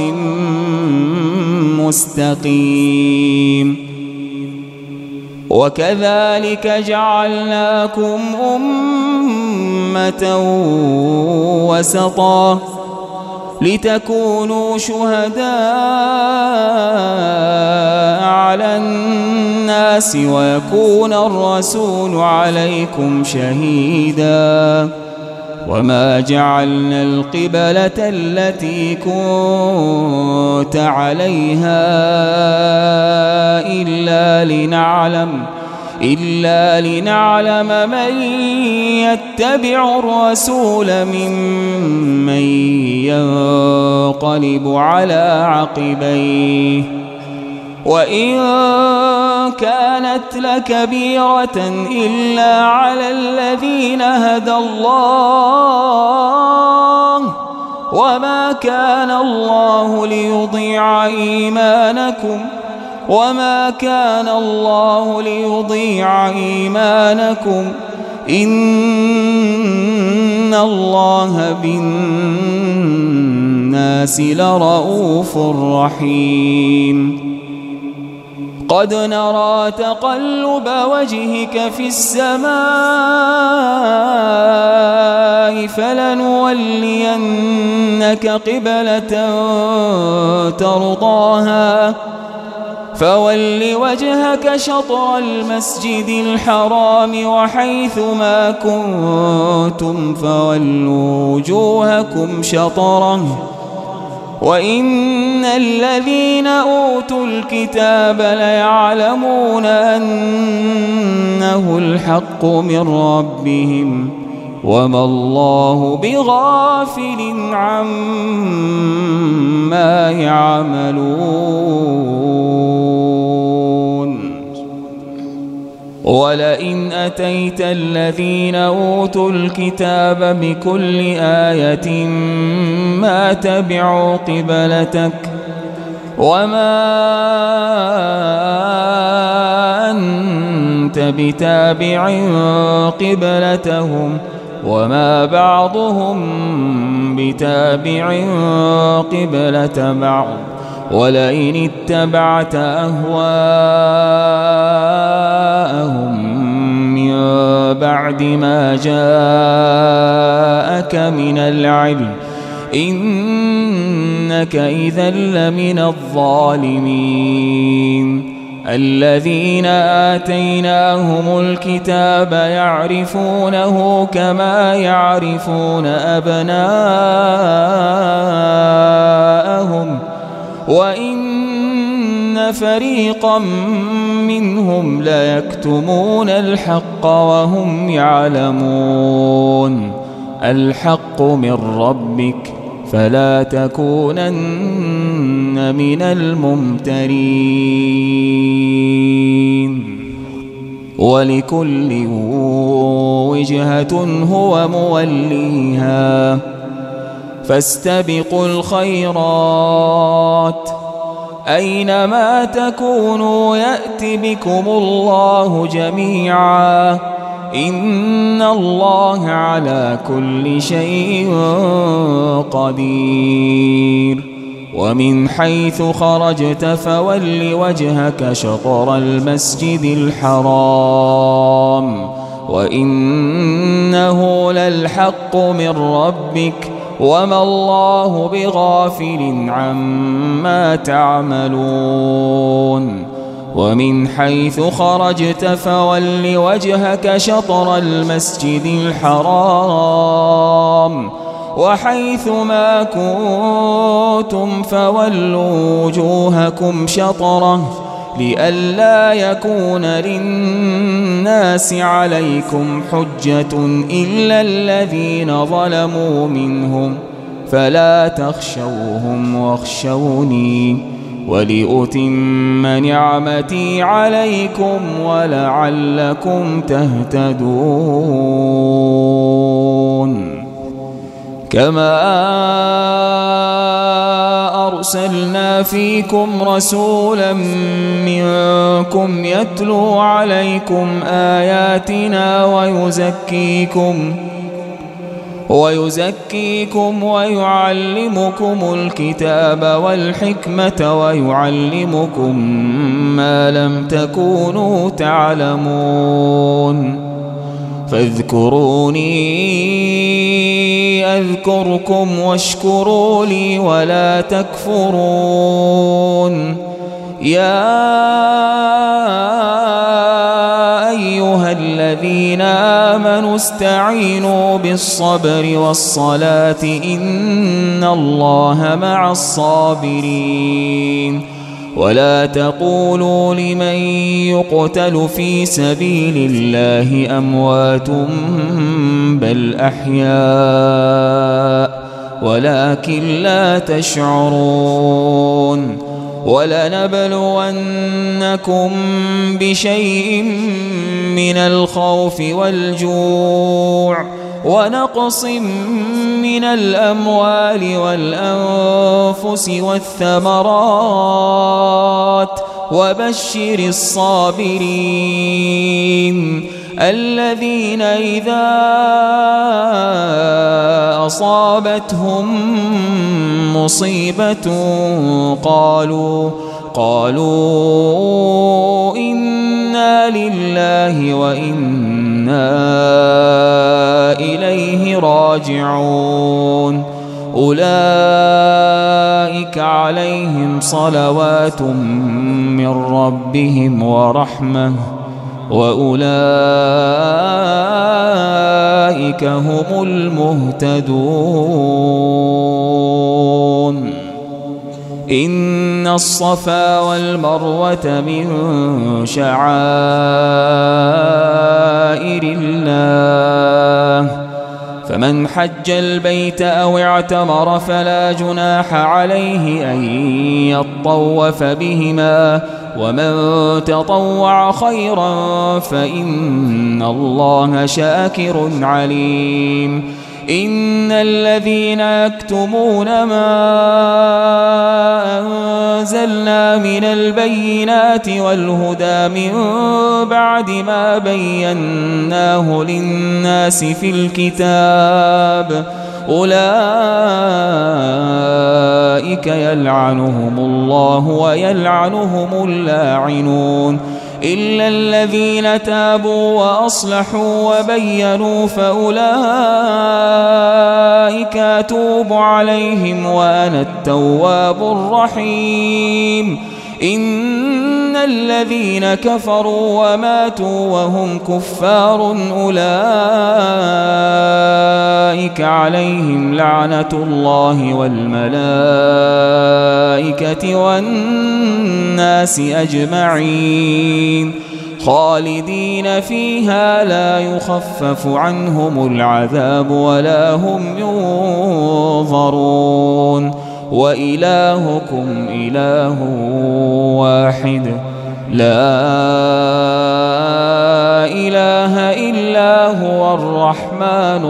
مستقيم. وكذلك جعلناكم أمة وسطا لتكونوا شهداء على الناس ويكون الرسول عليكم شهيدا. وما جعلنا القبلة التي كنت عليها إلا لنعلم إلا لنعلم من يتبع الرسول ممن ينقلب على عقبيه وإن كانت لكبيرة إلا على الذين هدى الله وما كان الله ليضيع إيمانكم وما كان الله ليضيع إيمانكم إن الله بالناس لرؤوف رحيم قد نرى تقلب وجهك في السماء فلنولينك قبلة ترضاها فول وجهك شطر المسجد الحرام وحيث ما كنتم فولوا وجوهكم شطره وإن الذين أوتوا الكتاب ليعلمون أنه الحق من ربهم وما الله بغافل عما يعملون ولئن أتيت الذين أوتوا الكتاب بكل آية ما تبعوا قبلتك وما أنت بتابع قبلتهم وما بعضهم بتابع قبلة بعض ولئن اتبعت أهواءهم من بعد ما جاءك من العلم إنك إذا لمن الظالمين الذين آتيناهم الكتاب يعرفونه كما يعرفون أبناءهم وإن فريقا منهم ليكتمون الحق وهم يعلمون الحق من ربك فلا تكونن من الممترين ولكل وجهة هو موليها فاستبقوا الخيرات أينما تكونوا يأت بكم الله جميعا إن الله على كل شيء قدير ومن حيث خرجت فول وجهك شطر المسجد الحرام وإنه للحق من ربك وما الله بغافل عما تعملون ومن حيث خرجت فول وجهك شطر المسجد الحرام وحيث ما كنتم فولوا وجوهكم شطره لئلا يكون للناس عليكم حجة إلا الذين ظلموا منهم فلا تخشوهم واخشوني ولأتم نعمتي عليكم ولعلكم تهتدون كما أرسلنا فيكم رسولا منكم يتلو عليكم آياتنا ويزكيكم ويزكيكم ويعلمكم الكتاب والحكمة ويعلمكم ما لم تكونوا تعلمون فاذكروني أذكركم واشكروا لي ولا تكفرون يا أيها الذين آمنوا استعينوا بالصبر والصلاة إن الله مع الصابرين ولا تقولوا لمن يقتل في سبيل الله أموات بل أحياء ولكن لا تشعرون ولنبلونكم بشيء من الخوف والجوع ونقص من الأموال والأنفس والثمرات وبشر الصابرين الذين إذا أصابتهم مصيبة قالوا قالوا إنا لله وإنا إليه راجعون أولئك عليهم صلوات من ربهم ورحمة وأولئك هم المهتدون إن الصفا والمروة من شعائر الله فمن حج البيت أو اعتمر فلا جناح عليه أن يطوف بهما ومن تطوع خيرا فإن الله شاكر عليم إن الذين يكتمون ما أنزلنا من البينات والهدى من بعد ما بيناه للناس في الكتاب أولئك يلعنهم الله ويلعنهم اللاعنون إلا الذين تابوا وأصلحوا وبينوا فأولئك أتوب عليهم وأنا التواب الرحيم إن الذين كفروا وماتوا وهم كفار أولئك عليهم لعنة الله والملائكة والناس أجمعين خالدين فيها لا يخفف عنهم العذاب ولا هم ينظرون وإلهكم إله واحد لا إله إلا هو الرحمن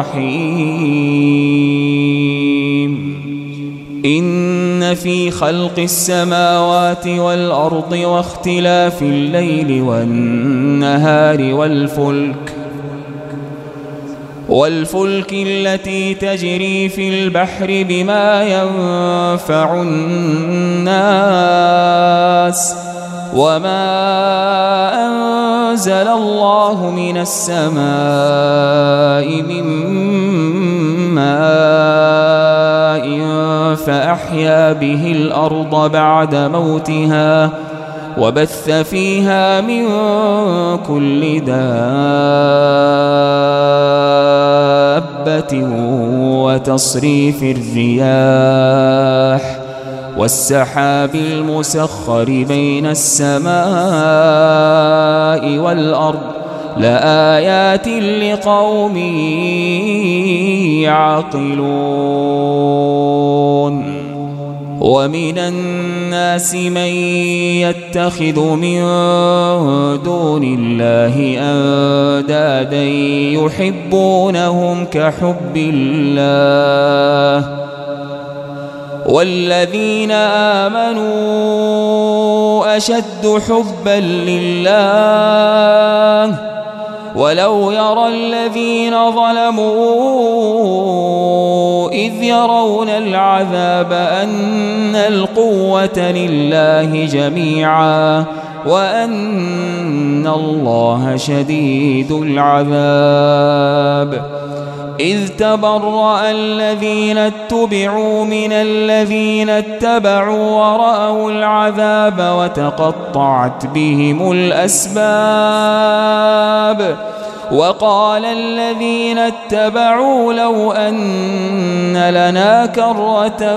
الرحيم إن في خلق السماوات والأرض واختلاف الليل والنهار والفلك والفلك التي تجري في البحر بما ينفع الناس وما أنزل الله من السماء من ماء فأحيا به الأرض بعد موتها وبث فيها من كل دابة وتصريف الرياح والسحاب المسخر بين السماء والأرض لآيات لقوم يعقلون ومن الناس من يتخذ من دون الله أندادا يحبونهم كحب الله والذين آمنوا أشد حبا لله ولو يرى الذين ظلموا إذ يرون العذاب أن القوة لله جميعا وأن الله شديد العذاب إذ تبرأ الذين اتبعوا من الذين اتبعوا ورأوا العذاب وتقطعت بهم الأسباب وقال الذين اتبعوا لو أن لنا كرة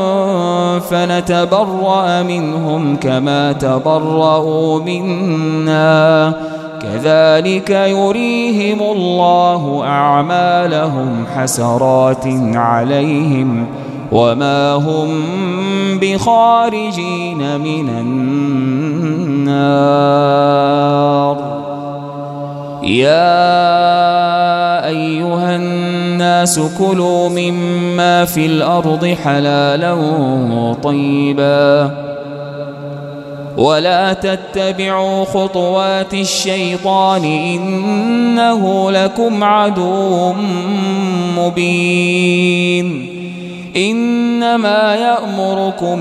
فنتبرأ منهم كما تبرأوا منا كذلك يريهم الله أعمالهم حسرات عليهم وما هم بخارجين من النار يا أيها الناس الناس كلوا مما في الأرض حلالا طيبا ولا تتبعوا خطوات الشيطان إنه لكم عدو مبين إنما يأمركم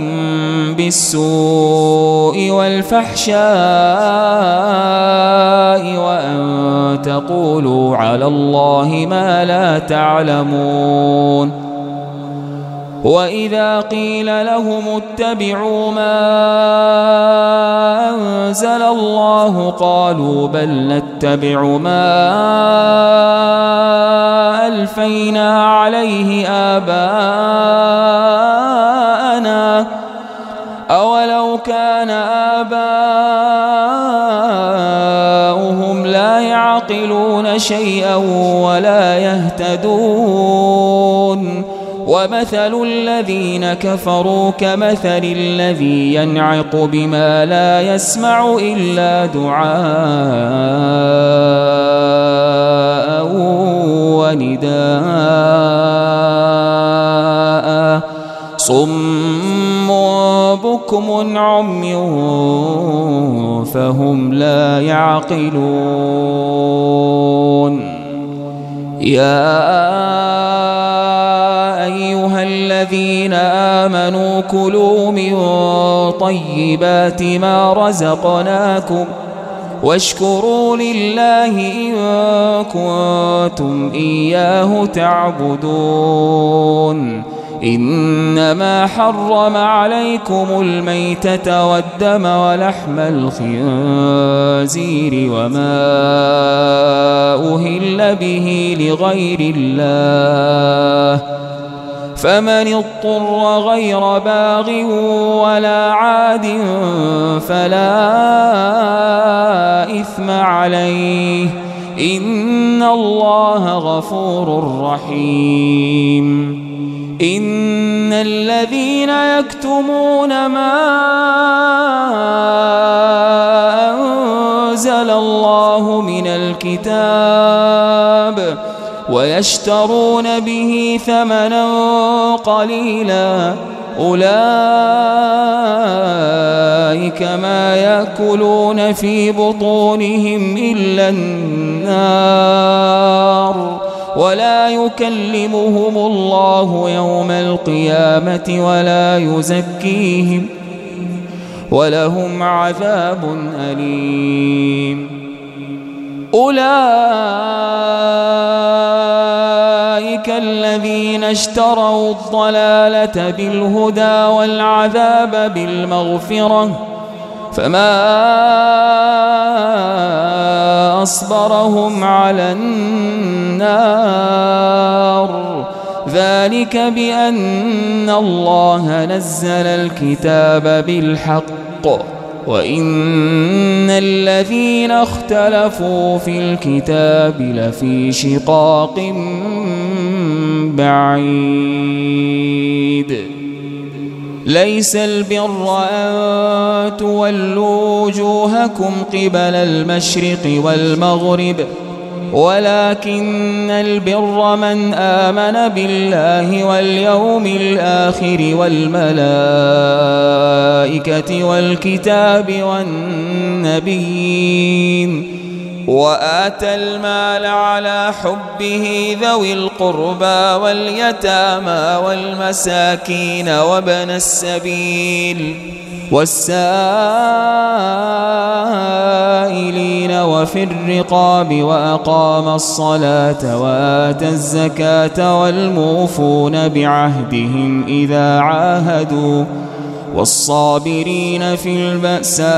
بالسوء والفحشاء وأن تقولوا على الله ما لا تعلمون وإذا قيل لهم اتبعوا ما أنزل الله قالوا بل نتبع ما ألفينا عليه آباءنا أولو كان آباؤهم لا يعقلون شيئا ولا يهتدون ومثل الذين كفروا كمثل الذي ينعق بما لا يسمع إلا دعاء ونداء صم بكم عمي فهم لا يعقلون يا أيها الذين آمنوا كلوا من طيبات ما رزقناكم واشكروا لله إن كنتم إياه تعبدون إنما حرم عليكم الميتة والدم ولحم الخنزير وما أهل به لغير الله فمن اضطر غير باغ ولا عاد فلا إثم عليه إن الله غفور رحيم إن الذين يكتمون ما أنزل الله من الكتاب ويشترون به ثمنا قليلا أولئك ما يأكلون في بطونهم إلا النار ولا يكلمهم الله يوم القيامة ولا يزكيهم ولهم عذاب أليم أولئك الذين اشتروا الضلالة بالهدى والعذاب بالمغفرة فما أصبرهم على النار ذلك بأن الله نزل الكتاب بالحق وإن الذين اختلفوا في الكتاب لفي شقاق بعيد ليس البر أن تولوا وجوهكم قبل المشرق والمغرب ولكن البر من آمن بالله واليوم الآخر والملائكة والكتاب والنبيين وآتى المال على حبه ذوي القربى واليتامى والمساكين وابن السبيل والسائلين وفي الرقاب وأقام الصلاة وآتى الزكاة والموفون بعهدهم إذا عاهدوا والصابرين في البأساء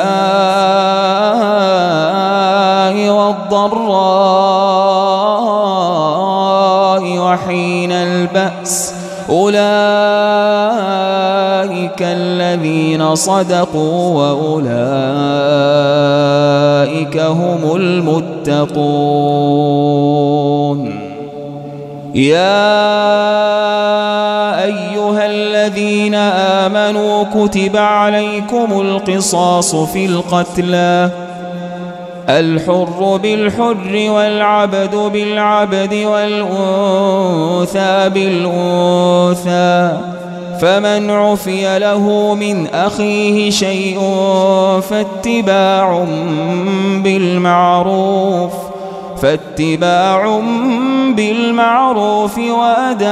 والضراء وحين البأس أولئك الذين صدقوا وأولئك هم المتقون يا أيها الذين آمنوا كتب عليكم القصاص في القتلى الحر بالحر والعبد بالعبد والأنثى بالأنثى. فمن عفي له من أخيه شيء فاتباع بالمعروف فاتباع بالمعروف وأداء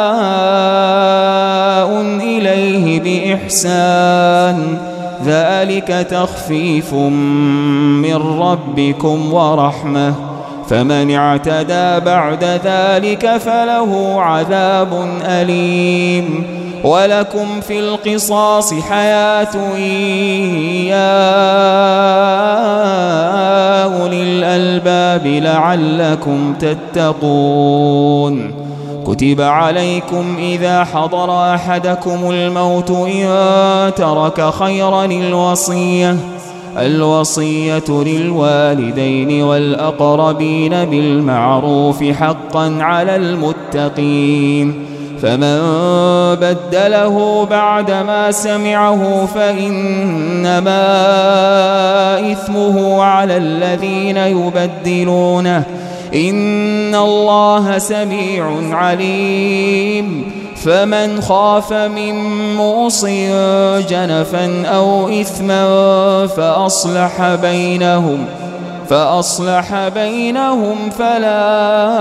إليه بإحسان، ذلك تخفيف من ربكم ورحمة. فمن اعتدى بعد ذلك فله عذاب أليم. ولكم في القصاص حياة يا أولي الألباب لعلكم تتقون. كتب عليكم إذا حضر أحدكم الموت إن ترك خيرا الوصية الوصية للوالدين والأقربين بالمعروف حقا على المتقين. فمن بدله بعدما سمعه فإنما إثمه على الذين يبدلونه، إن الله سميع عليم. فمن خاف من موص جنفا أو إثما فأصلح بينهم فأصلح بينهم فلا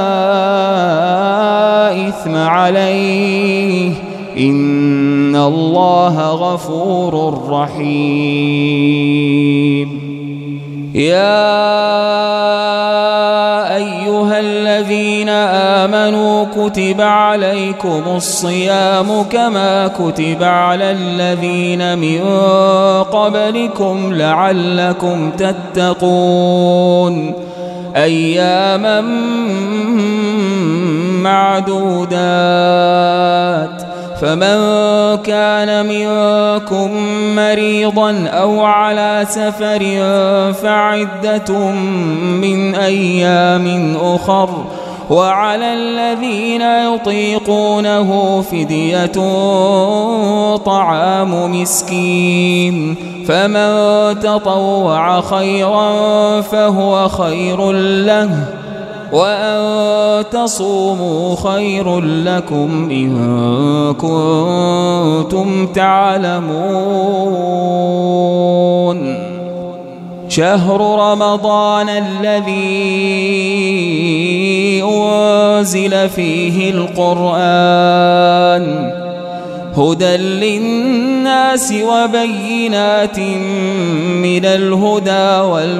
إثم عليه، إن الله غفور رحيم. يا أيها الذين آمنوا كتب عليكم الصيام كما كتب على الذين من قبلكم لعلكم تتقون، أياما معدودات. فمن كان منكم مريضا أو على سفر فعدة من أيام أخر، وعلى الذين يطيقونه فدية طعام مسكين، فمن تطوع خيرا فهو خير له، وأن تصوموا خير لكم إن كنتم تعلمون. شهر رمضان الذي أنزل فيه القرآن هدى للناس وبينات من الهدى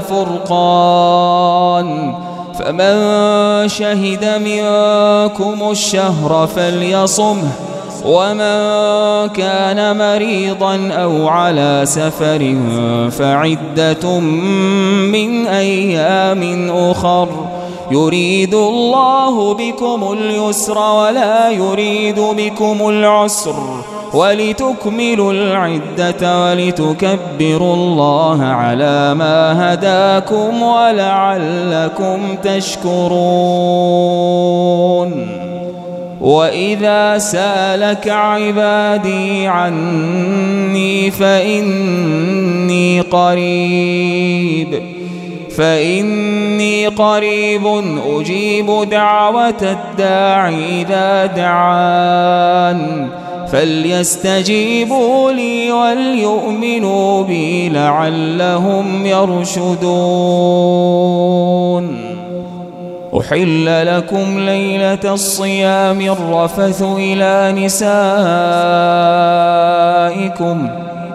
والفرقان، فمن شهد منكم الشهر فليصمه، ومن كان مريضا أو على سفر فعدة من أيام أخر، يريد الله بكم اليسر ولا يريد بكم العسر، ولتكملوا العدة ولتكبروا الله على ما هداكم ولعلكم تشكرون. وإذا سألك عبادي عني فإني قريب فإني قريب أجيب دعوة الداعي إذا دعان، فليستجيبوا لي وليؤمنوا بي لعلهم يرشدون. أحل لكم ليلة الصيام الرفث إلى نسائكم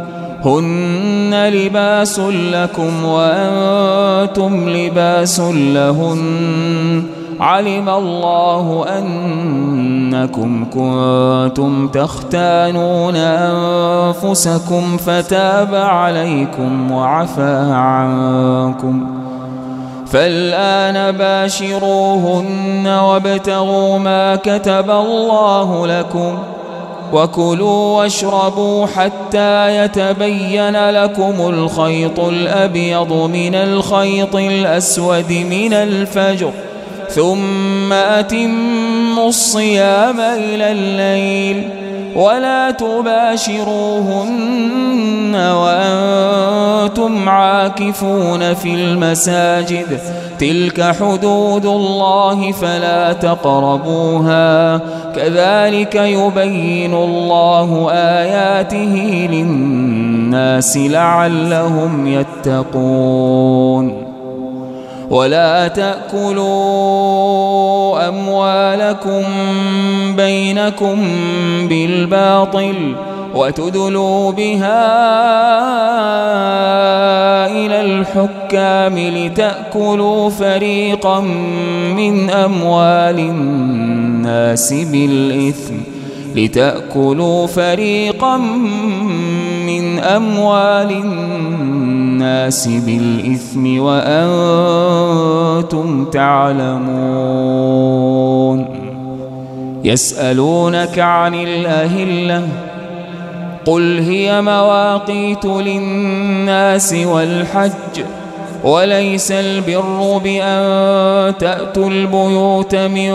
هن لباس لكم وأنتم لباس لهن، علم الله أنكم كنتم تختانون أنفسكم فتاب عليكم وعفى عنكم، فالآن باشروهن وابتغوا ما كتب الله لكم، وكلوا واشربوا حتى يتبين لكم الخيط الأبيض من الخيط الأسود من الفجر، ثم أتموا الصيام إلى الليل، ولا تباشروهن وأنتم عاكفون في المساجد تلك حدود الله فلا تقربوها كذلك يبين الله آياته للناس لعلهم يتقون ولا تأكلوا أموالكم بينكم بالباطل وتدلوا بها إلى الحكام لتأكلوا فريقا من أموال الناس بالإثم لتأكلوا فريقا من أموال الناس بالإثم وأنتم تعلمون يسألونك عن الأهلة قل هي مواقيت للناس والحج وليس البر بأن تأتوا البيوت من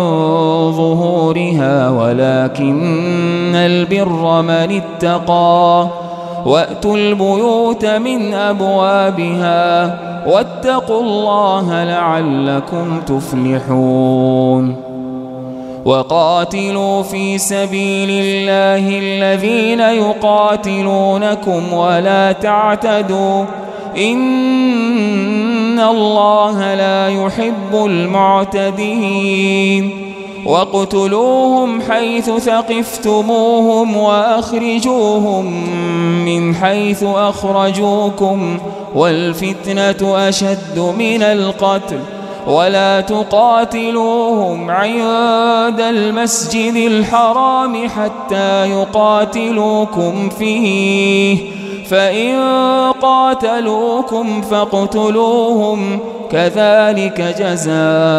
ظهورها ولكن البر من اتقى وأتوا البيوت من أبوابها واتقوا الله لعلكم تفلحون وقاتلوا في سبيل الله الذين يقاتلونكم ولا تعتدوا إن الله لا يحب المعتدين واقتلوهم حيث ثقفتموهم وأخرجوهم من حيث أخرجوكم والفتنة أشد من القتل ولا تقاتلوهم عند المسجد الحرام حتى يقاتلوكم فيه فإن قاتلوكم فاقتلوهم كذلك جزاء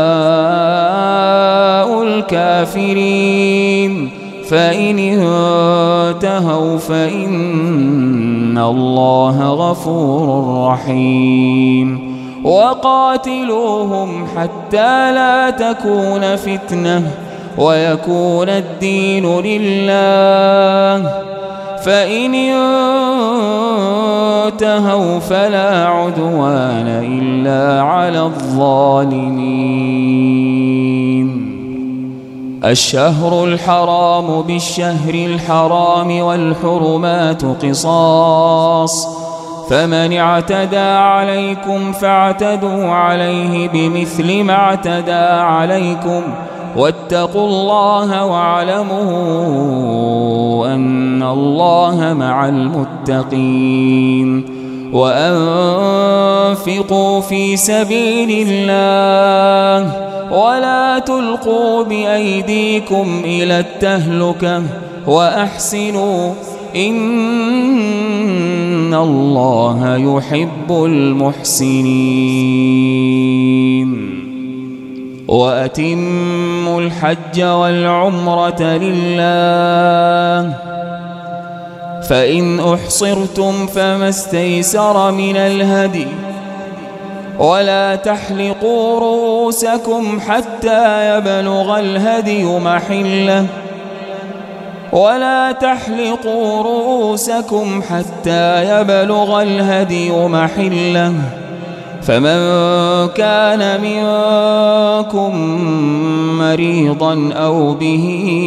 الكافرين فإن انتهوا فإن الله غفور رحيم وقاتلوهم حتى لا تكون فتنة ويكون الدين لله فإن انتهوا فلا عدوان إلا على الظالمين الشهر الحرام بالشهر الحرام والحرمات قصاص فمن اعتدى عليكم فاعتدوا عليه بمثل ما اعتدى عليكم واتقوا الله واعلموا أن الله مع المتقين وأنفقوا في سبيل الله ولا تلقوا بأيديكم إلى التهلكة وأحسنوا إن الله يحب المحسنين وأتموا الحج والعمرة لله فإن أحصرتم فما استيسر من الهدي ولا تحلقوا رؤوسكم حتى يبلغ الهدي محله ولا تحلقوا رؤوسكم حتى يبلغ الهدي محله فمن كان منكم مريضا أو به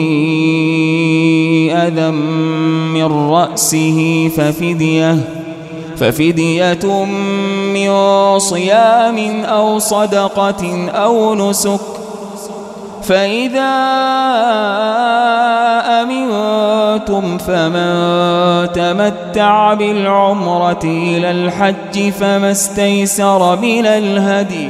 أذى من رأسه ففدية ففدية من صيام أو صدقة أو نسك فإذا أمنتم فمن تمتع بالعمرة إلى الحج فما استيسر من الهدي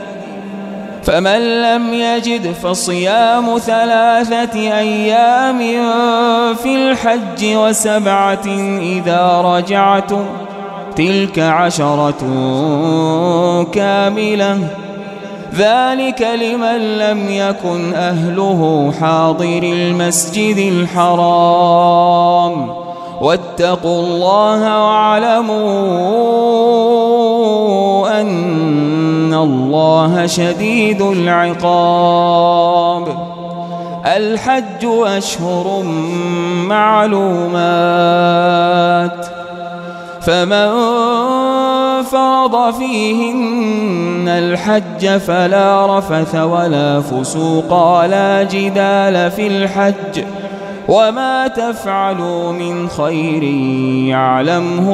فمن لم يجد فصيام ثلاثة أيام في الحج وسبعة إذا رجعتم تلك عشرة كاملة ذلك لمن لم يكن أهله حاضر المسجد الحرام واتقوا الله واعلموا أن الله شديد العقاب الحج أشهر معلومات فمن فرض فيهن الحج فلا رفث ولا فسوق ولا جدال في الحج وما تفعلوا من خير يعلمه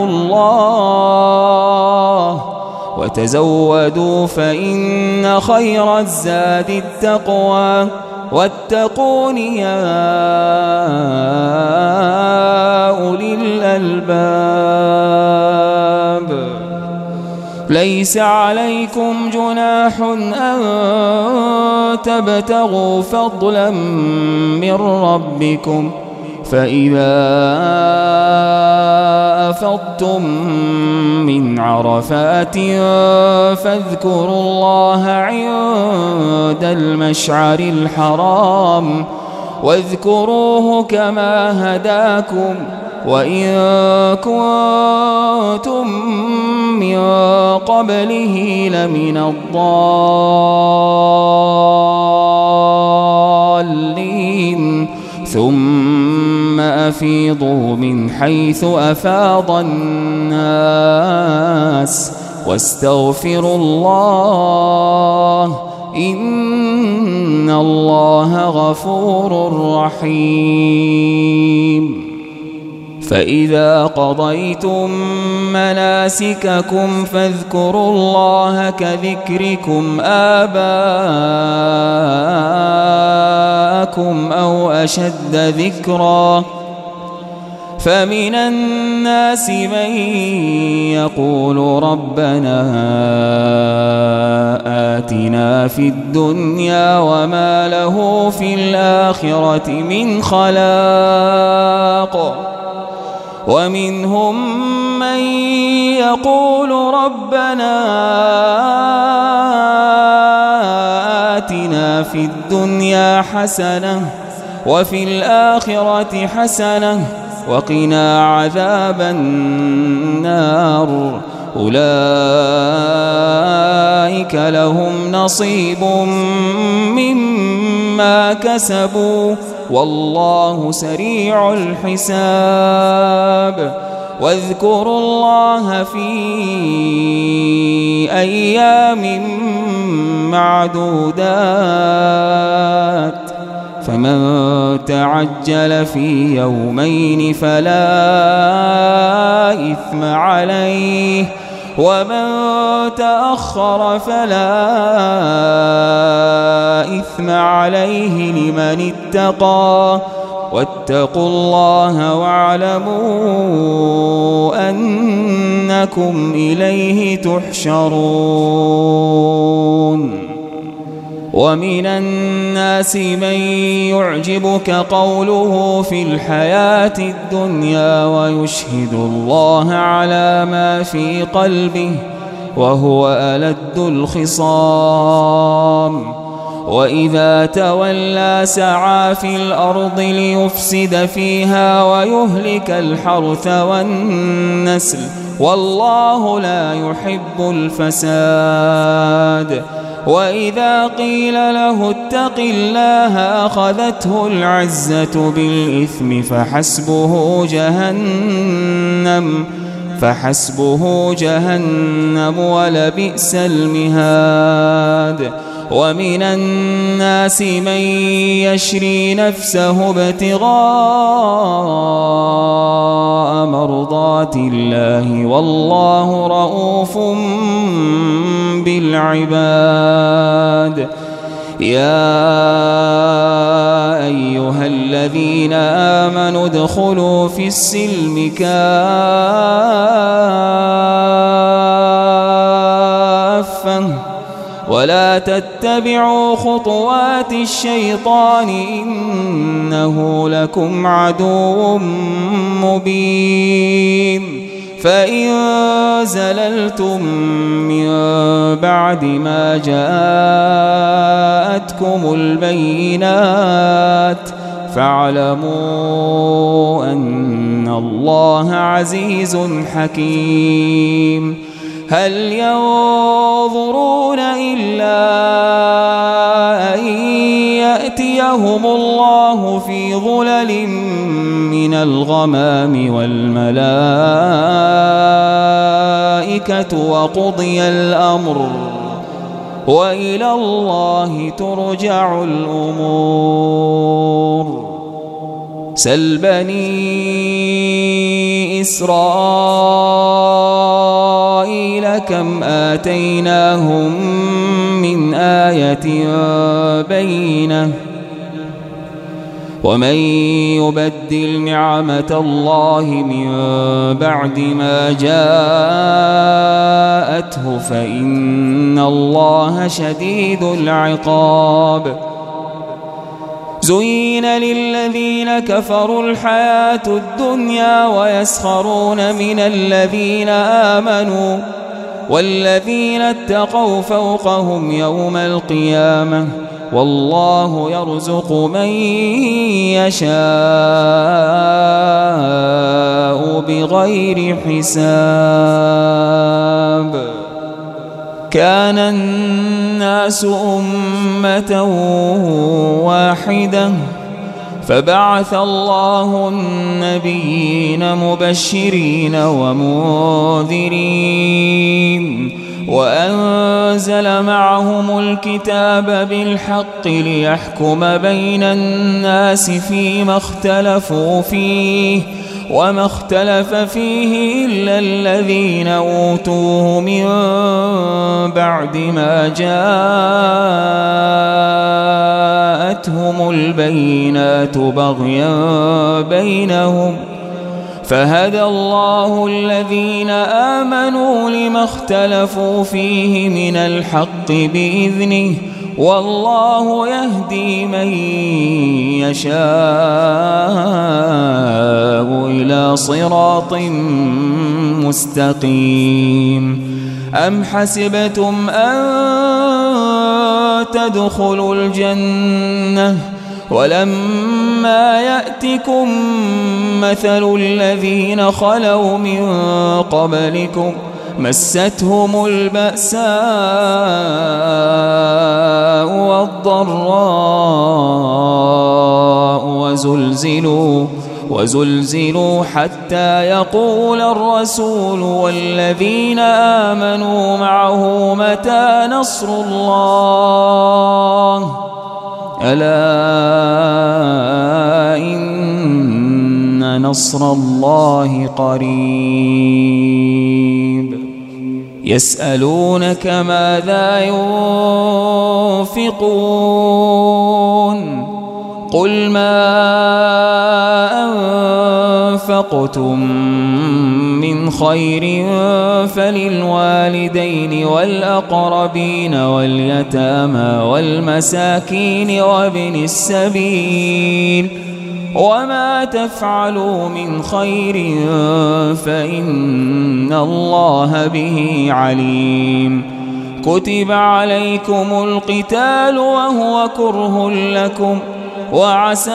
الله وتزودوا فإن خير الزاد التقوى واتقون يا أولي الألباب. ليس عليكم جناح أن تبتغوا فضلا من ربكم فإذا أفضتم من عرفات فاذكروا الله عند المشعر الحرام واذكروه كما هداكم وإن كنتم من قبله لمن الضالين ثم أفيضوا من حيث أفاض الناس واستغفروا الله إن الله غفور رحيم. فإذا قضيتم مناسككم فاذكروا الله كذكركم آباءكم أو أشد ذكرا فمن الناس من يقول ربنا آتنا في الدنيا وما له في الآخرة من خلاق ومنهم من يقول ربنا آتنا في الدنيا حسنة وفي الآخرة حسنة وقنا عذاب النار أولئك لهم نصيب مما كسبوا والله سريع الحساب. واذكروا الله في أيام معدودات فمن تعجل في يومين فلا إثم عليه ومن تأخر فلا إثم عليه لمن اتقى واتقوا الله واعلموا أنكم إليه تحشرون. ومن الناس من يعجبك قوله في الحياة الدنيا ويشهد الله على ما في قلبه وهو ألد الخصام وإذا تولى سعى في الأرض ليفسد فيها ويهلك الحرث والنسل والله لا يحب الفساد. وإذا قيل له اتق الله أخذته العزة بالإثم فحسبه جهنم فحسبه جهنم ولبئس المهاد. ومن الناس من يشري نفسه ابتغاء مرضات الله والله رؤوف بالعباد. يا أيها الذين آمنوا ادخلوا في السلم كافة ولا تتبعوا خطوات الشيطان إنه لكم عدو مبين. فإن زللتم من بعد ما جاءتكم البينات فاعلموا أن الله عزيز حكيم. هل ينظرون إلا أن يأتيهم الله في ظلل من الغمام والملائكة الملائكة وقضي الأمر وإلى الله ترجع الأمور. سل بني إسرائيل كم آتيناهم من آية بينة ومن يبدل نعمة الله من بعد ما جاءته فإن الله شديد العقاب. زين للذين كفروا الحياة الدنيا ويسخرون من الذين آمنوا والذين اتقوا فوقهم يوم القيامة والله يرزق من يشاء بغير حساب. كان الناس أمة واحدة فبعث الله النبيين مبشرين ومنذرين وأنزل معهم الكتاب بالحق ليحكم بين الناس فيما اختلفوا فيه وما اختلف فيه إلا الذين أوتوه من بعد ما جاءتهم البينات بغيا بينهم فهدى الله الذين آمنوا لما اختلفوا فيه من الحق بإذنه والله يهدي من يشاء إلى صراط مستقيم. أم حسبتم أن تدخلوا الجنة ولما يأتكم مثل الذين خلوا من قبلكم مستهم البأساء والضراء وزلزلوا وزلزلوا حتى يقول الرسول والذين آمنوا معه متى نصر الله ألا إن نصر الله قريب. يسألونك ماذا ينفقون قل ما أنفقتم من خير فللوالدين والأقربين واليتامى والمساكين وابن السبيل وما تفعلوا من خير فإن الله به عليم. كتب عليكم القتال وهو كره لكم وعسى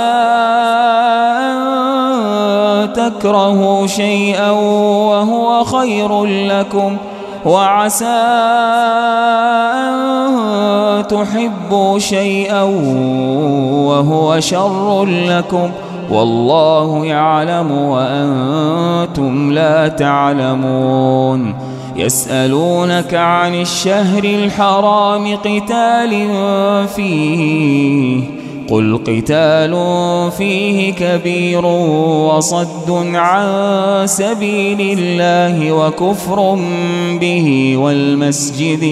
أن تكرهوا شيئا وهو خير لكم وعسى أن تحبوا شيئا وهو شر لكم والله يعلم وأنتم لا تعلمون. يسألونك عن الشهر الحرام قتال فيه قل قتال فيه كبير وصد عن سبيل الله وكفر به والمسجد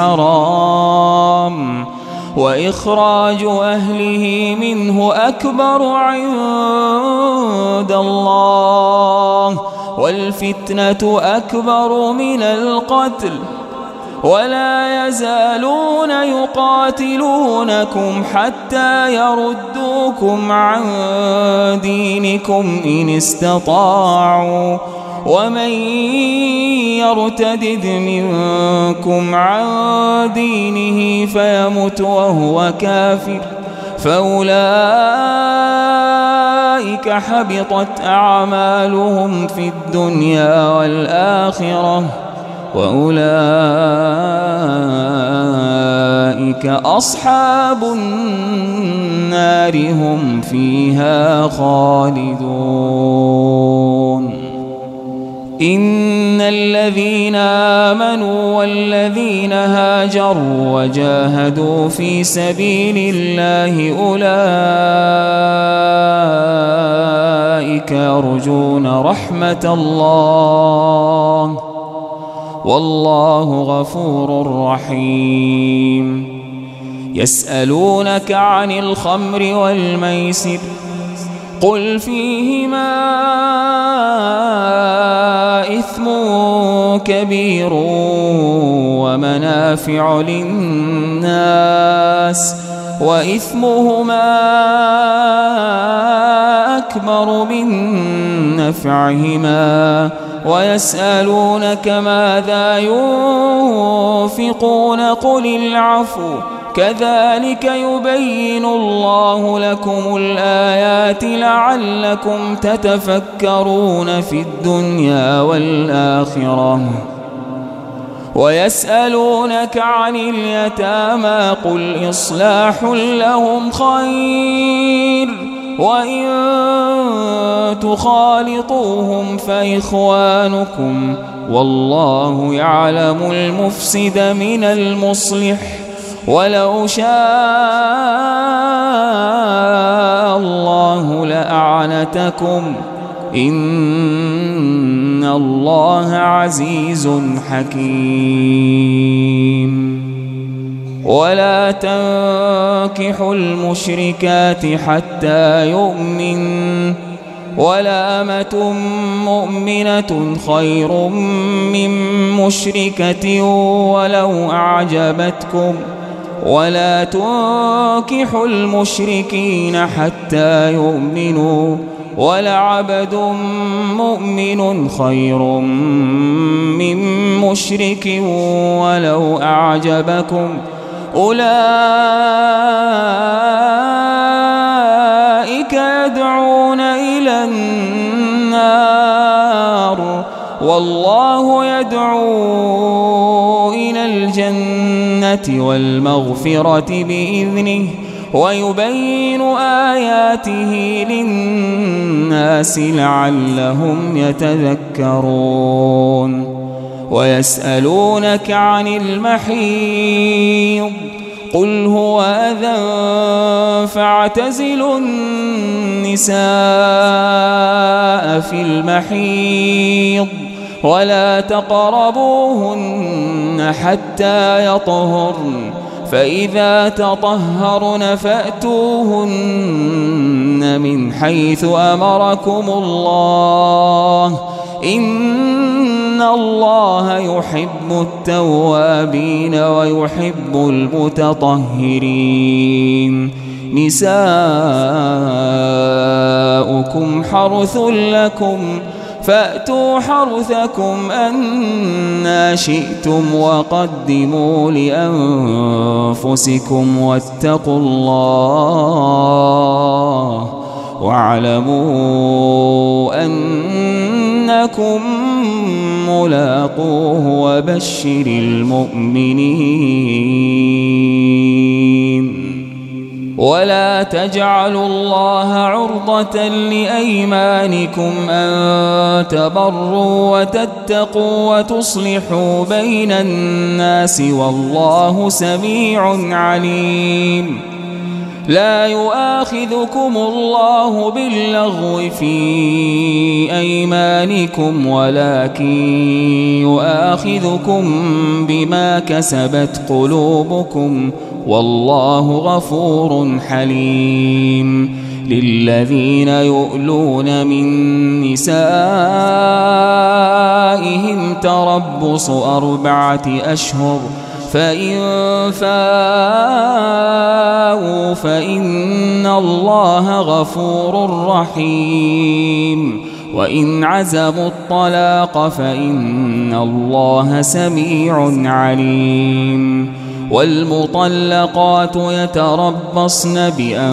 الحرام وإخراج أهله منه أكبر عند الله والفتنة أكبر من القتل ولا يزالون يقاتلونكم حتى يردوكم عن دينكم إن استطاعوا ومن يرتدد منكم عن دينه فيمت وهو كافر فأولئك حبطت أعمالهم في الدنيا والآخرة وأولئك أصحاب النار هم فيها خالدون. إن الذين آمنوا والذين هاجروا وجاهدوا في سبيل الله أولئك يرجون رحمة الله والله غفور رحيم. يسألونك عن الخمر والميسر قل فيهما إثم كبير ومنافع للناس وإثمهما أكبر من نفعهما ويسألونك ماذا ينفقون قل العفو كذلك يبين الله لكم الآيات لعلكم تتفكرون في الدنيا والآخرة. ويسألونك عن اليتامى قل إصلاح لهم خير وإن تخالطوهم فإخوانكم والله يعلم المفسد من المصلح ولو شاء الله لأعنتكم إن الله عزيز حكيم. ولا تنكحوا المشركات حتى يؤمن ولا أمة مؤمنة خير من مشركة ولو أعجبتكم ولا تنكحوا المشركين حتى يؤمنوا ولعبد مؤمن خير من مشرك ولو أعجبكم أولئك يدعون إلى النار والله يدعو إلى الجنة والمغفرة بإذنه ويبين آياته للناس لعلهم يتذكرون. ويسألونك عن المحيض قل هو أذى فاعتزلوا النساء في المحيض ولا تقربوهن حتى يطهرن فإذا تطهرن فأتوهن من حيث أمركم الله إن الله يحب التوابين ويحب المتطهرين. نساؤكم حرث لكم فأتوا حرثكم أنى شئتم وقدموا لأنفسكم واتقوا الله واعلموا أنكم ملاقوه وبشر المؤمنين. ولا تجعلوا الله عرضة لأيمانكم أن تبروا وتتقوا وتصلحوا بين الناس والله سميع عليم. لا يؤاخذكم الله باللغو في أيمانكم ولكن يؤاخذكم بما كسبت قلوبكم والله غفور حليم. للذين يؤلون من نسائهم تربص أربعة أشهر فإن فاءوا فإن الله غفور رحيم وإن عزموا الطلاق فإن الله سميع عليم. والمطلقات يتربصن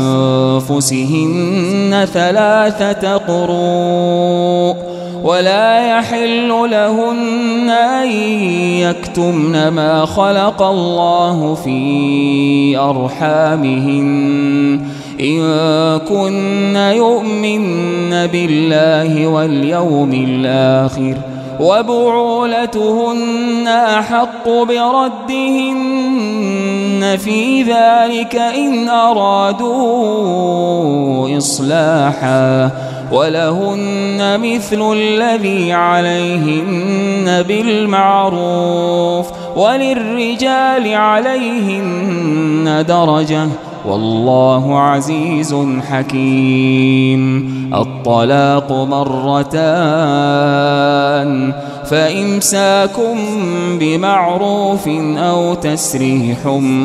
بأنفسهن ثلاثة قروء ولا يحل لهن أن يكتمن ما خلق الله في أرحامهن إن كن يؤمن بالله واليوم الآخر وبعولتهن أحق بردهن في ذلك إن أرادوا إصلاحا ولهن مثل الذي عليهن بالمعروف وللرجال عليهن درجة والله عزيز حكيم. الطلاق مرتان فإمساكم بمعروف أو تسريح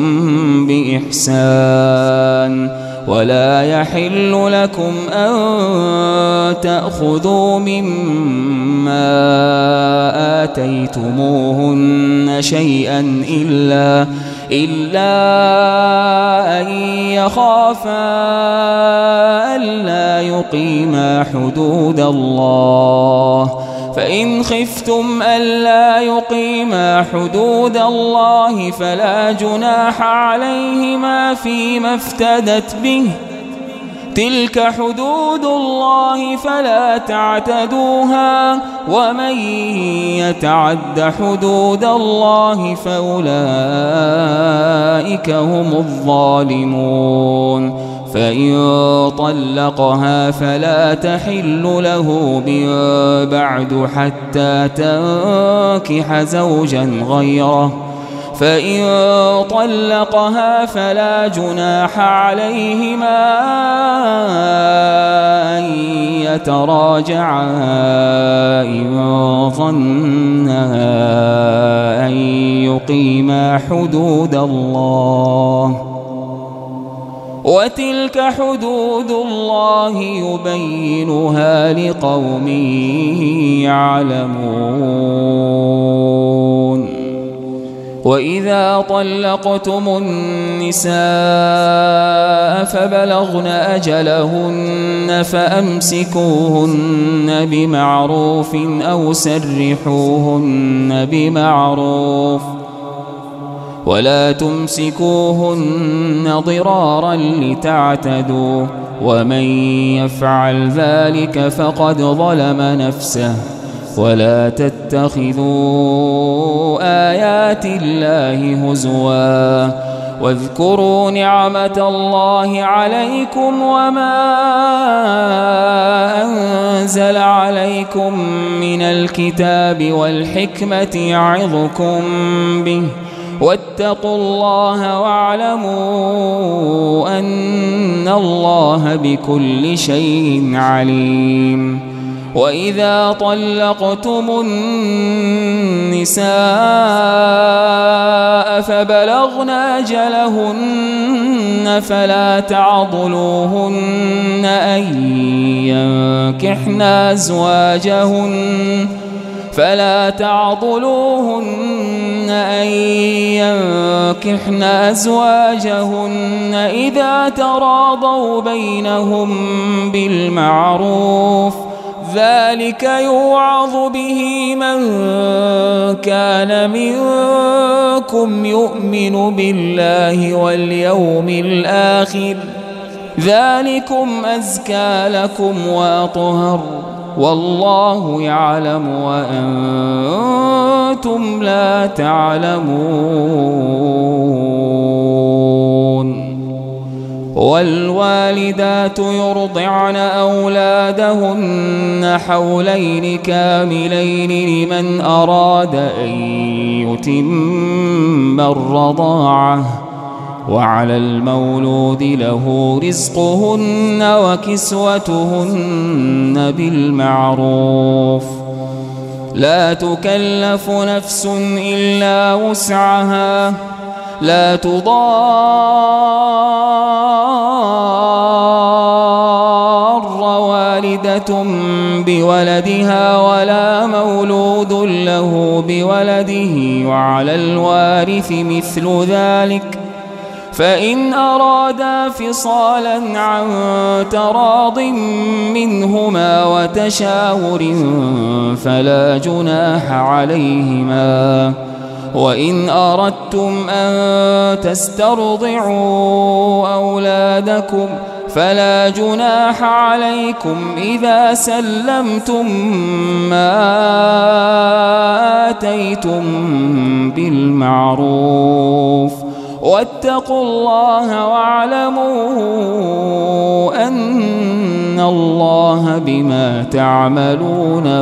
بإحسان ولا يحل لكم أن تأخذوا مما آتيتموهن شيئا إلا إلا أن يخافا ألا يقيما حدود الله فإن خفتم ألا يقيما حدود الله فلا جناح عليهما فيما افتدت به تلك حدود الله فلا تعتدوها ومن يتعد حدود الله فأولئك هم الظالمون. فإن طلقها فلا تحل له من بعد حتى تنكح زوجا غيره فإن طلقها فلا جناح عليهما أن يتراجعا إن ظنا أن يقيما حدود الله وتلك حدود الله يبينها لقوم يعلمون. وإذا طلقتم النساء فبلغن أجلهن فأمسكوهن بمعروف أو سرحوهن بمعروف ولا تمسكوهن ضرارا لتعتدوا ومن يفعل ذلك فقد ظلم نفسه ولا تتخذوا آيات الله هزوا واذكروا نعمة الله عليكم وما أنزل عليكم من الكتاب والحكمة يعظكم به واتقوا الله واعلموا أن الله بكل شيء عليم. وإذا طلقتم النساء فبلغن أجلهن فلا تعضلوهن أن ينكحن أزواجهن فلا تعضلوهن أن ينكحن أزواجهن إذا تراضوا بينهم بالمعروف ذلك يوعظ به من كان منكم يؤمن بالله واليوم الآخر ذلكم أزكى لكم وأطهر والله يعلم وأنتم لا تعلمون. والوالدات يرضعن أولادهن حولين كاملين لمن أراد أن يتم الرضاعة وعلى المولود له رزقهن وكسوتهن بالمعروف لا تكلف نفس إلا وسعها لا تضار والدة بولدها ولا مولود له بولده وعلى الوارث مثل ذلك فإن أرادا فصالا عن تراض منهما وتشاور فلا جناح عليهما. وإن أردتم أن تسترضعوا أولادكم فلا جناح عليكم إذا سلمتم ما آتيتم بالمعروف واتقوا الله واعلموا أن الله بما تعملون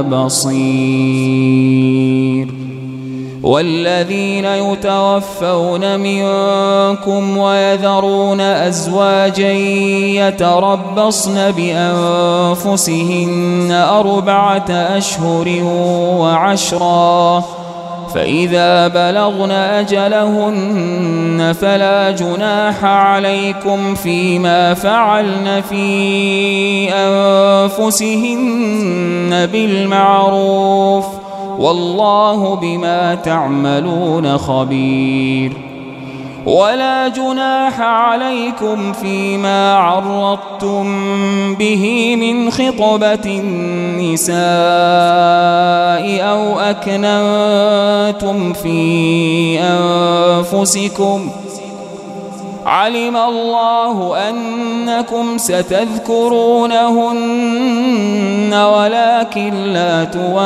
بصير. والذين يتوفون منكم ويذرون أزواجا يتربصن بأنفسهن أربعة أشهر وعشرا فإذا بلغن أجلهن فلا جناح عليكم فيما فعلن في أنفسهن بالمعروف والله بما تعملون خبير. ولا جناح عليكم فيما عرضتم به من خطبة النساء أو أكننتم في أنفسكم علم الله أنكم ستذكرونهن ولكن لا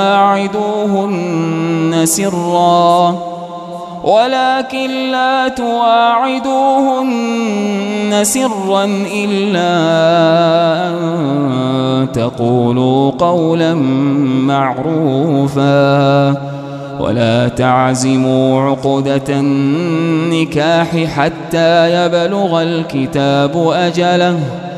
تواعدوهن سرا ولكن لا تواعدوهن سرا إلا أن تقولوا قولا معروفا ولا تعزموا عقدة النكاح حتى يبلغ الكتاب أجله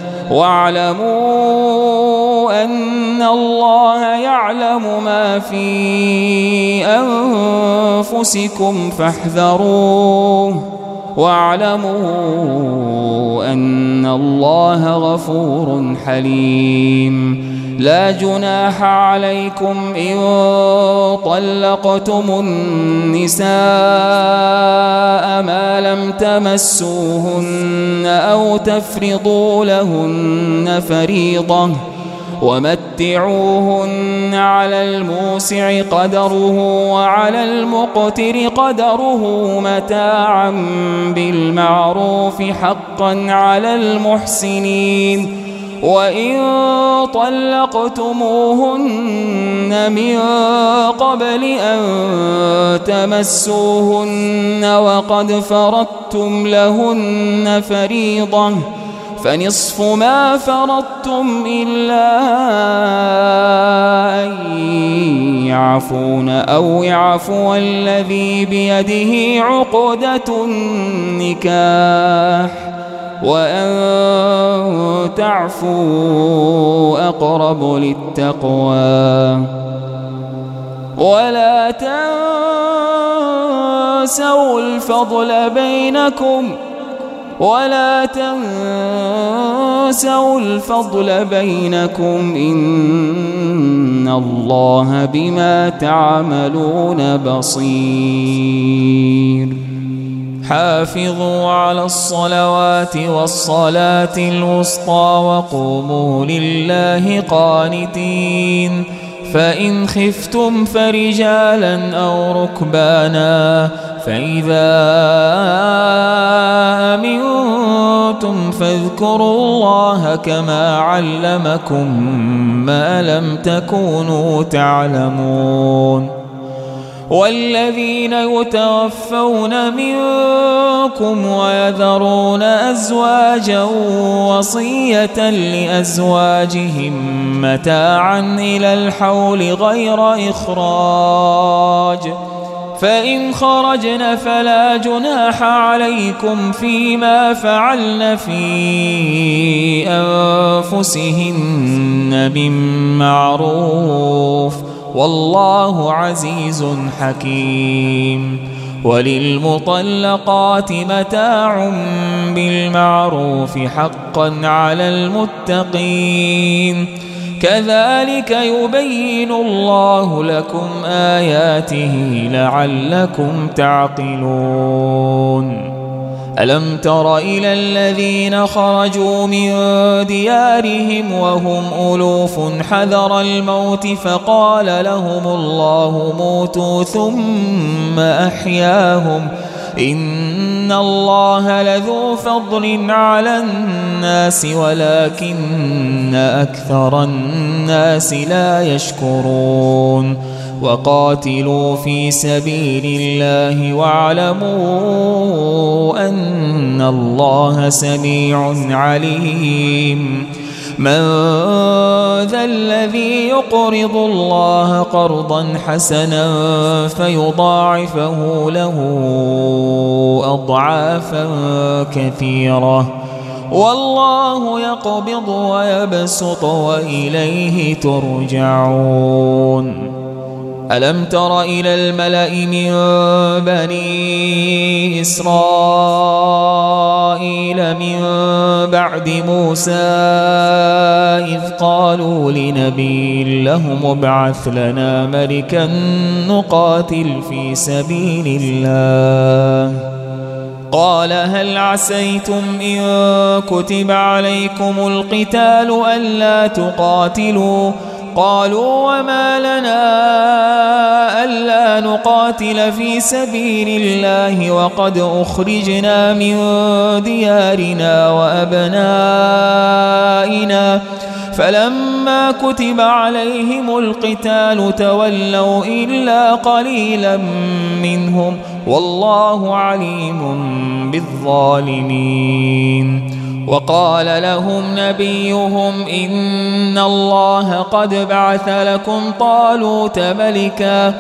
واعلموا أن الله يعلم ما في أنفسكم فاحذروه واعلموا أن الله غفور حليم. لا جناح عليكم إن طلقتم النساء ما لم تمسوهن أو تفرضوا لهن فريضة ومتعوهن على الموسع قدره وعلى المقتر قدره متاعا بالمعروف حقا على المحسنين. وإن طلقتموهن من قبل أن تمسوهن وقد فرضتم لهن فريضة فنصف ما فرضتم إلا أن يعفون أو يعفو الذي بيده عقدة النكاح وأن تعفوا أقرب للتقوى. ولا تنسوا الفضل بينكم ولا تنسوا الفضل بينكم إن الله بما تعملون بصير. حافظوا على الصلوات والصلاة الوسطى وقوموا لله قانتين. فإن خفتم فرجالا أو ركبانا فإذا أمنتم فاذكروا الله كما علمكم ما لم تكونوا تعلمون. والذين يتوفون منكم ويذرون أزواجا وصية لأزواجهم متاعا إلى الحول غير إخراج فإن خرجن فلا جناح عليكم فيما فعلن في أنفسهن بالمعروف والله عزيز حكيم. وللمطلقات متاع بالمعروف حقا على المتقين كذلك يبين الله لكم آياته لعلكم تعقلون. ألم تر إلى الذين خرجوا من ديارهم وهم ألوف حذر الموت فقال لهم الله موتوا ثم أحياهم إن الله لذو فضل على الناس ولكن أكثر الناس لا يشكرون وقاتلوا في سبيل الله واعلموا أن الله سميع عليم من ذا الذي يقرض الله قرضا حسنا فيضاعفه له أضعافا كثيرة والله يقبض ويبسط وإليه ترجعون ألم تر إلى الملأ من بني إسرائيل من بعد موسى إذ قالوا لنبي لهم ابعث لنا ملكا نقاتل في سبيل الله قال هل عسيتم إن كتب عليكم القتال ألا تقاتلوا قالوا وما لنا ألا نقاتل في سبيل الله وقد أخرجنا من ديارنا وأبنائنا فلما كتب عليهم القتال تولوا إلا قليلا منهم والله عليم بالظالمين وقال لهم نبيهم إن الله قد بعث لكم طالوت ملكا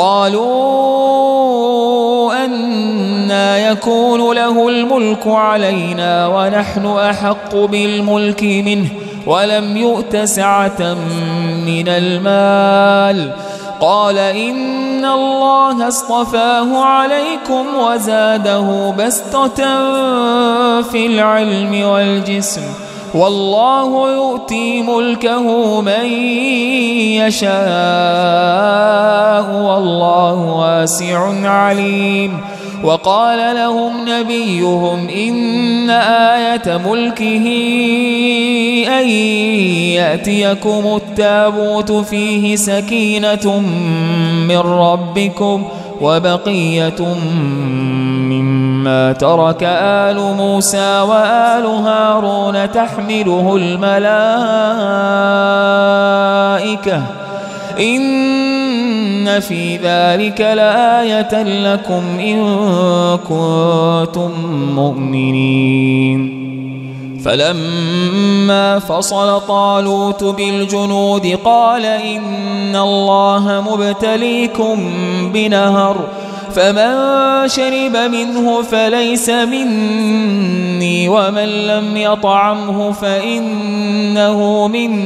قالوا أنى يكون له الملك علينا ونحن أحق بالملك منه ولم يؤت سعة من المال قال إن الله اصطفاه عليكم وزاده بسطة في العلم والجسم والله يؤتي ملكه من يشاء والله واسع عليم وقال لهم نبيهم إن آية ملكه أن يأتيكم التابوت فيه سكينة من ربكم وبقية مما ترك آل موسى وآل هارون تحمله الملائكة إن في ذلك لآية لكم إن كنتم مؤمنين فلما فصل طالوت بالجنود قال إن الله مبتليكم بنهر فمن شرب منه فليس مني ومن لم يطعمه فإنه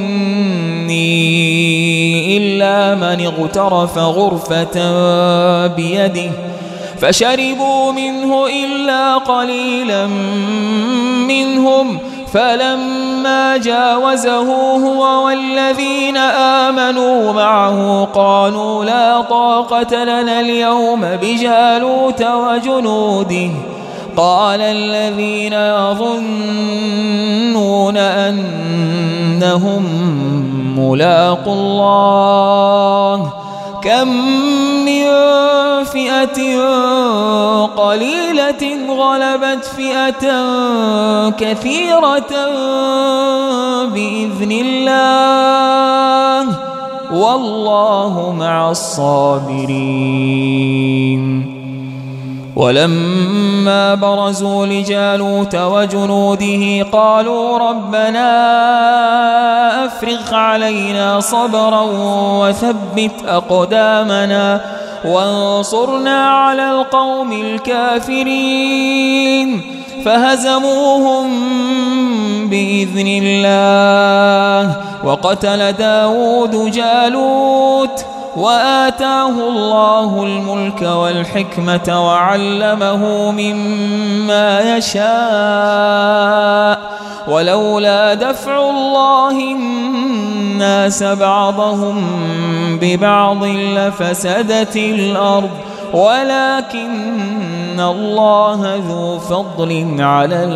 مني إلا من اغترف غرفة بيده فشربوا منه إلا قليلا منهم فلما جاوزه هو والذين آمنوا معه قالوا لا طاقة لنا اليوم بجالوت وجنوده قال الذين يظنون أنهم ملاقوا الله كم من فئة قليلة غلبت فئة كثيرة بإذن الله والله مع الصابرين ولما برزوا لجالوت وجنوده قالوا ربنا أفرغ علينا صبرا وثبت أقدامنا وانصرنا على القوم الكافرين فهزموهم بإذن الله وقتل داود جالوت وآتاه الله الملك والحكمة وعلمه مما يشاء ولولا دفع الله الناس بعضهم ببعض لفسدت الأرض ولكن الله ذو فضل على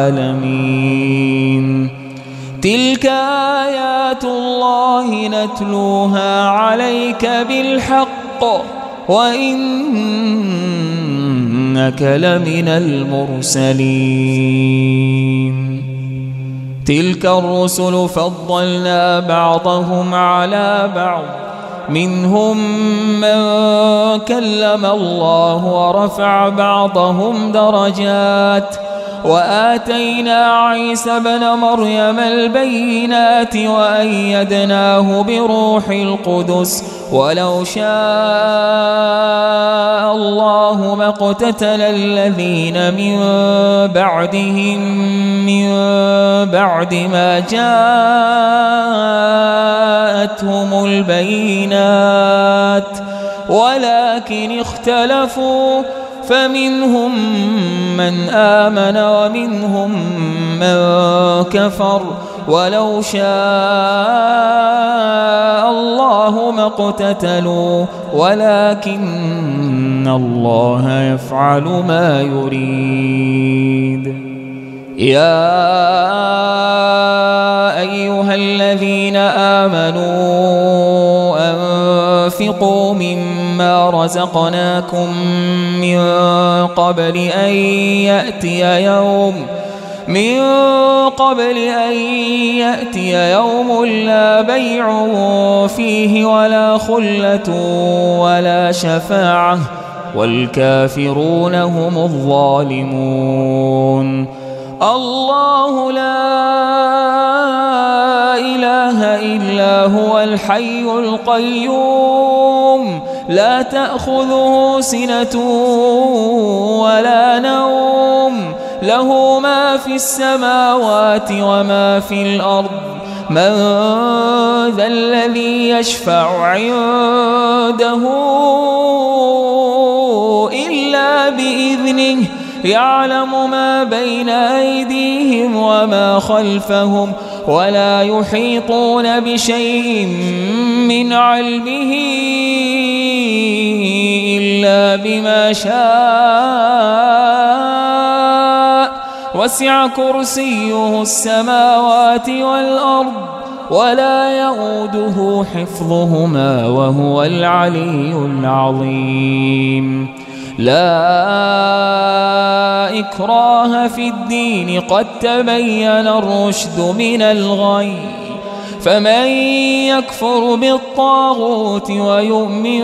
العالمين تلك آيات الله نتلوها عليك بالحق وإنك إنك لمن المرسلين. تلك الرسل فضلنا بعضهم على بعض، منهم من كلم الله ورفع بعضهم درجات، وآتينا عيسى ابن مريم البينات وأيدناه بروح القدس، ولو شاء الله ما اقتتل الذين من بعدهم من بعد ما جاءتهم البينات، ولكن اختلفوا فمنهم من آمن ومنهم من كفر، ولو شاء الله ما اقتتلوا ولكن الله يفعل ما يريد. يا أيها الذين آمنوا أنفقوا مما رزقناكم من قبل أن يأتي يوم من قبل أن يأتي يوم لا بيع فيه ولا خلة ولا شفاعة والكافرون هم الظالمون. الله لا إله إلا هو الحي القيوم، لا تأخذه سنة ولا نوم، له ما في السماوات وما في الأرض. من ذا الذي يشفع عنده إلا بإذنه، يعلم ما بين أيديهم وما خلفهم، ولا يحيطون بشيء من علمه إلا بما شاء، وسع كرسيه السماوات والأرض ولا يؤوده حفظهما وهو العلي العظيم. لا إكراه في الدين، قد تبين الرشد من الغي، فمن يكفر بالطاغوت ويؤمن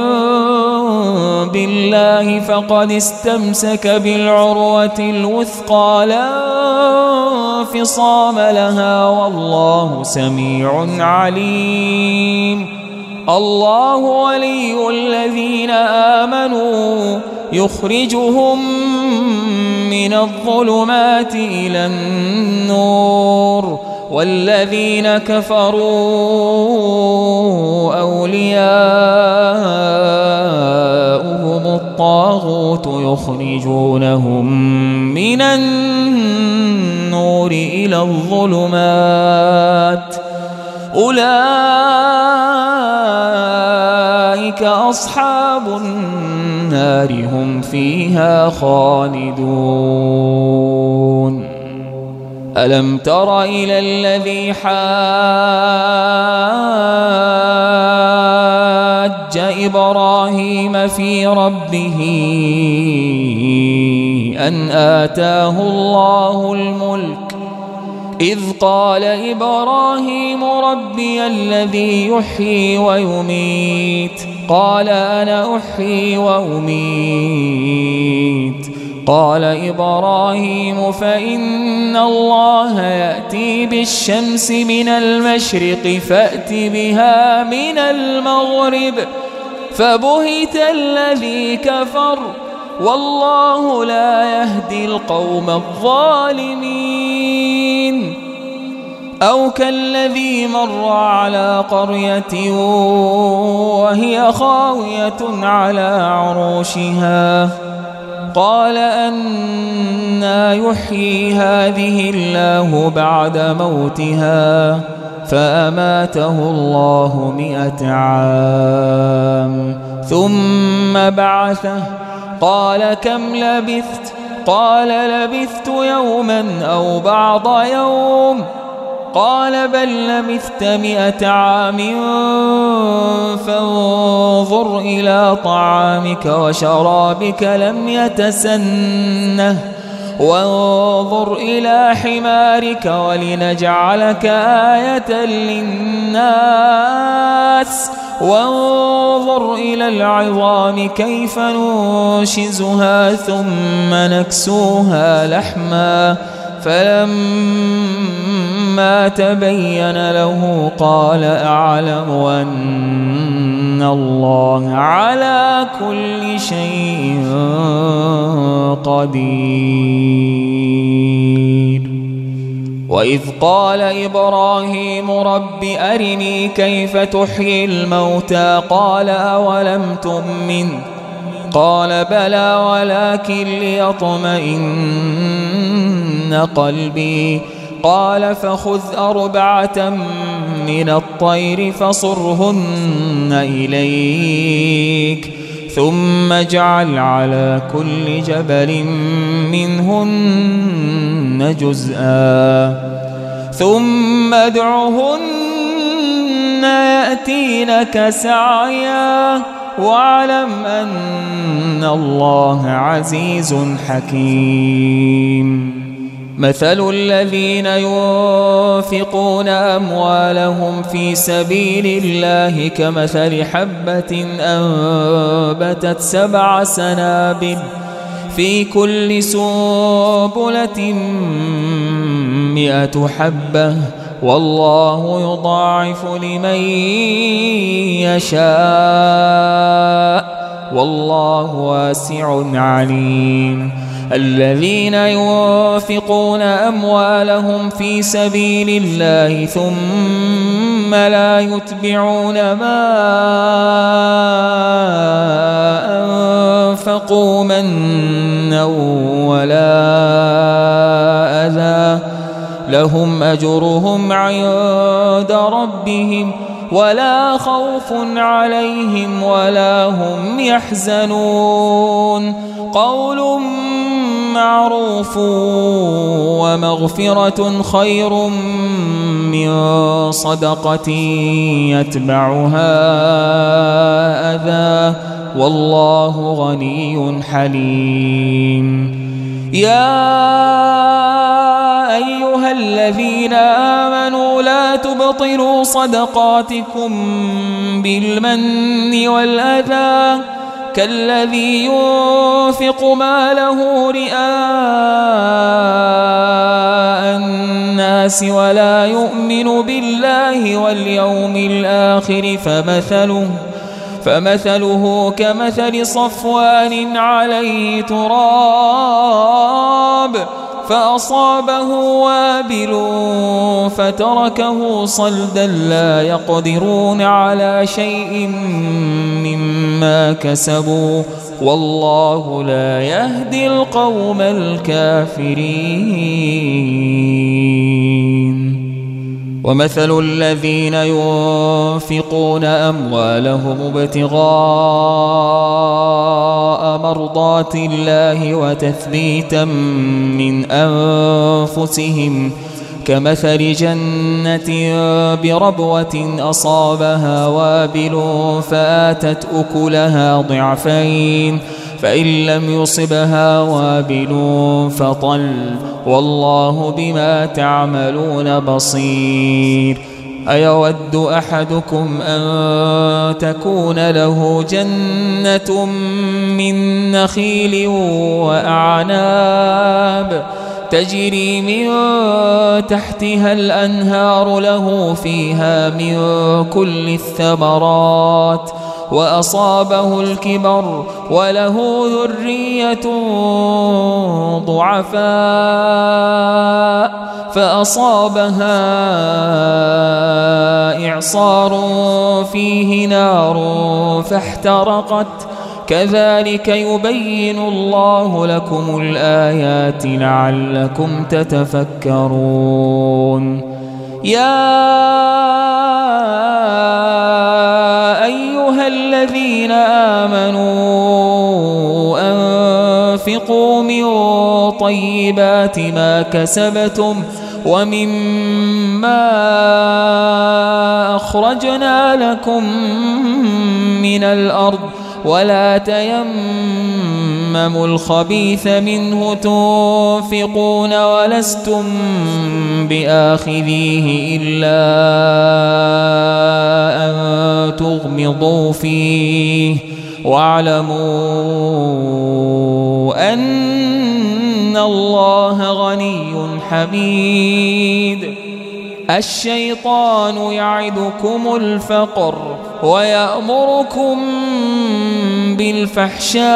بالله فقد استمسك بالعروة الوثقى لا انفصام لها، والله سميع عليم. الله ولي الذين آمنوا يخرجهم من الظلمات إلى النور، والذين كفروا أولياؤهم الطاغوت يخرجونهم من النور إلى الظلمات، أولئك أصحاب النار هم فيها خالدون. ألم تر إلى الذي حاج إبراهيم في ربه أن آتاه الله الملك، إذ قال إبراهيم ربي الذي يحيي ويميت، قال أنا أحيي وأميت. قال إبراهيم فإن الله يأتي بالشمس من المشرق فأت بها من المغرب، فبهت الذي كفر والله لا يهدي القوم الظالمين. أو كالذي مر على قرية وهي خاوية على عروشها، قال أنى يحيي هذه الله بعد موتها، فأماته الله مئة عام ثم بعثه، قال كم لبثت؟ قال لبثت يوما أو بعض يوم، قال بل لبثت مئة عام فانظر إلى طعامك وشرابك لم يتسنه وانظر إلى حمارك ولنجعلك آية للناس وانظر إلى العظام كيف ننشزها ثم نكسوها لحما فلما تبين له قال أعلم أن الله على كل شيء قدير. وإذ قال إبراهيم رب أرني كيف تحيي الموتى قال أولم تؤمن قال بلى ولكن ليطمئن قلبي قال فخذ أربعة من الطير فصرهن إليك ثم اجعل على كل جبل منهن جزءا ثم ادعهن يأتينك سعيا واعلم أن الله عزيز حكيم. مثل الذين ينفقون أموالهم في سبيل الله كمثل حبة أنبتت سبع سنابل في كل سنبلة مئة حبة والله يضاعف لمن يشاء والله واسع عليم. الذين ينفقون أموالهم في سبيل الله ثم لا يتبعون ما أنفقوا منا ولا أذى لهم أجرهم عند ربهم ولا خوف عليهم ولا هم يحزنون. قول معروف ومغفرة خير من صدقة يتبعها أذى والله غني حليم. يا أيها الذين آمنوا لا تبطلوا صدقاتكم بالمن والأذى كالذي ينفق ماله رئاء الناس ولا يؤمن بالله واليوم الآخر فمثله فمثله كمثل صفوان عليه تراب فأصابه وابل فتركه صلدا لا يقدرون على شيء مما كسبوا والله لا يهدي القوم الكافرين. ومثل الذين ينفقون أموالهم ابتغاء مرضات الله وتثبيتا من أنفسهم كمثل جنة بربوة أصابها وابل فآتت أكلها ضعفين فإن لم يصبها وابل فطل والله بما تعملون بصير. أيود أحدكم أن تكون له جنة من نخيل وأعناب تجري من تحتها الأنهار له فيها من كل الثمرات وأصابه الكبر وله ذرية ضعفاء فأصابها إعصار فيه نار فاحترقت كذلك يبين الله لكم الآيات لعلكم تتفكرون. يا أيها الذين آمنوا أنفقوا من طيبات ما كسبتم ومما أخرجنا لكم من الأرض ولا تيمموا الخبيث منه تنفقون ولستم بآخذيه إلا أن تغمضوا فيه واعلموا أن الله غني حميد. الشيطان يعدكم الفقر ويأمركم بالفحشاء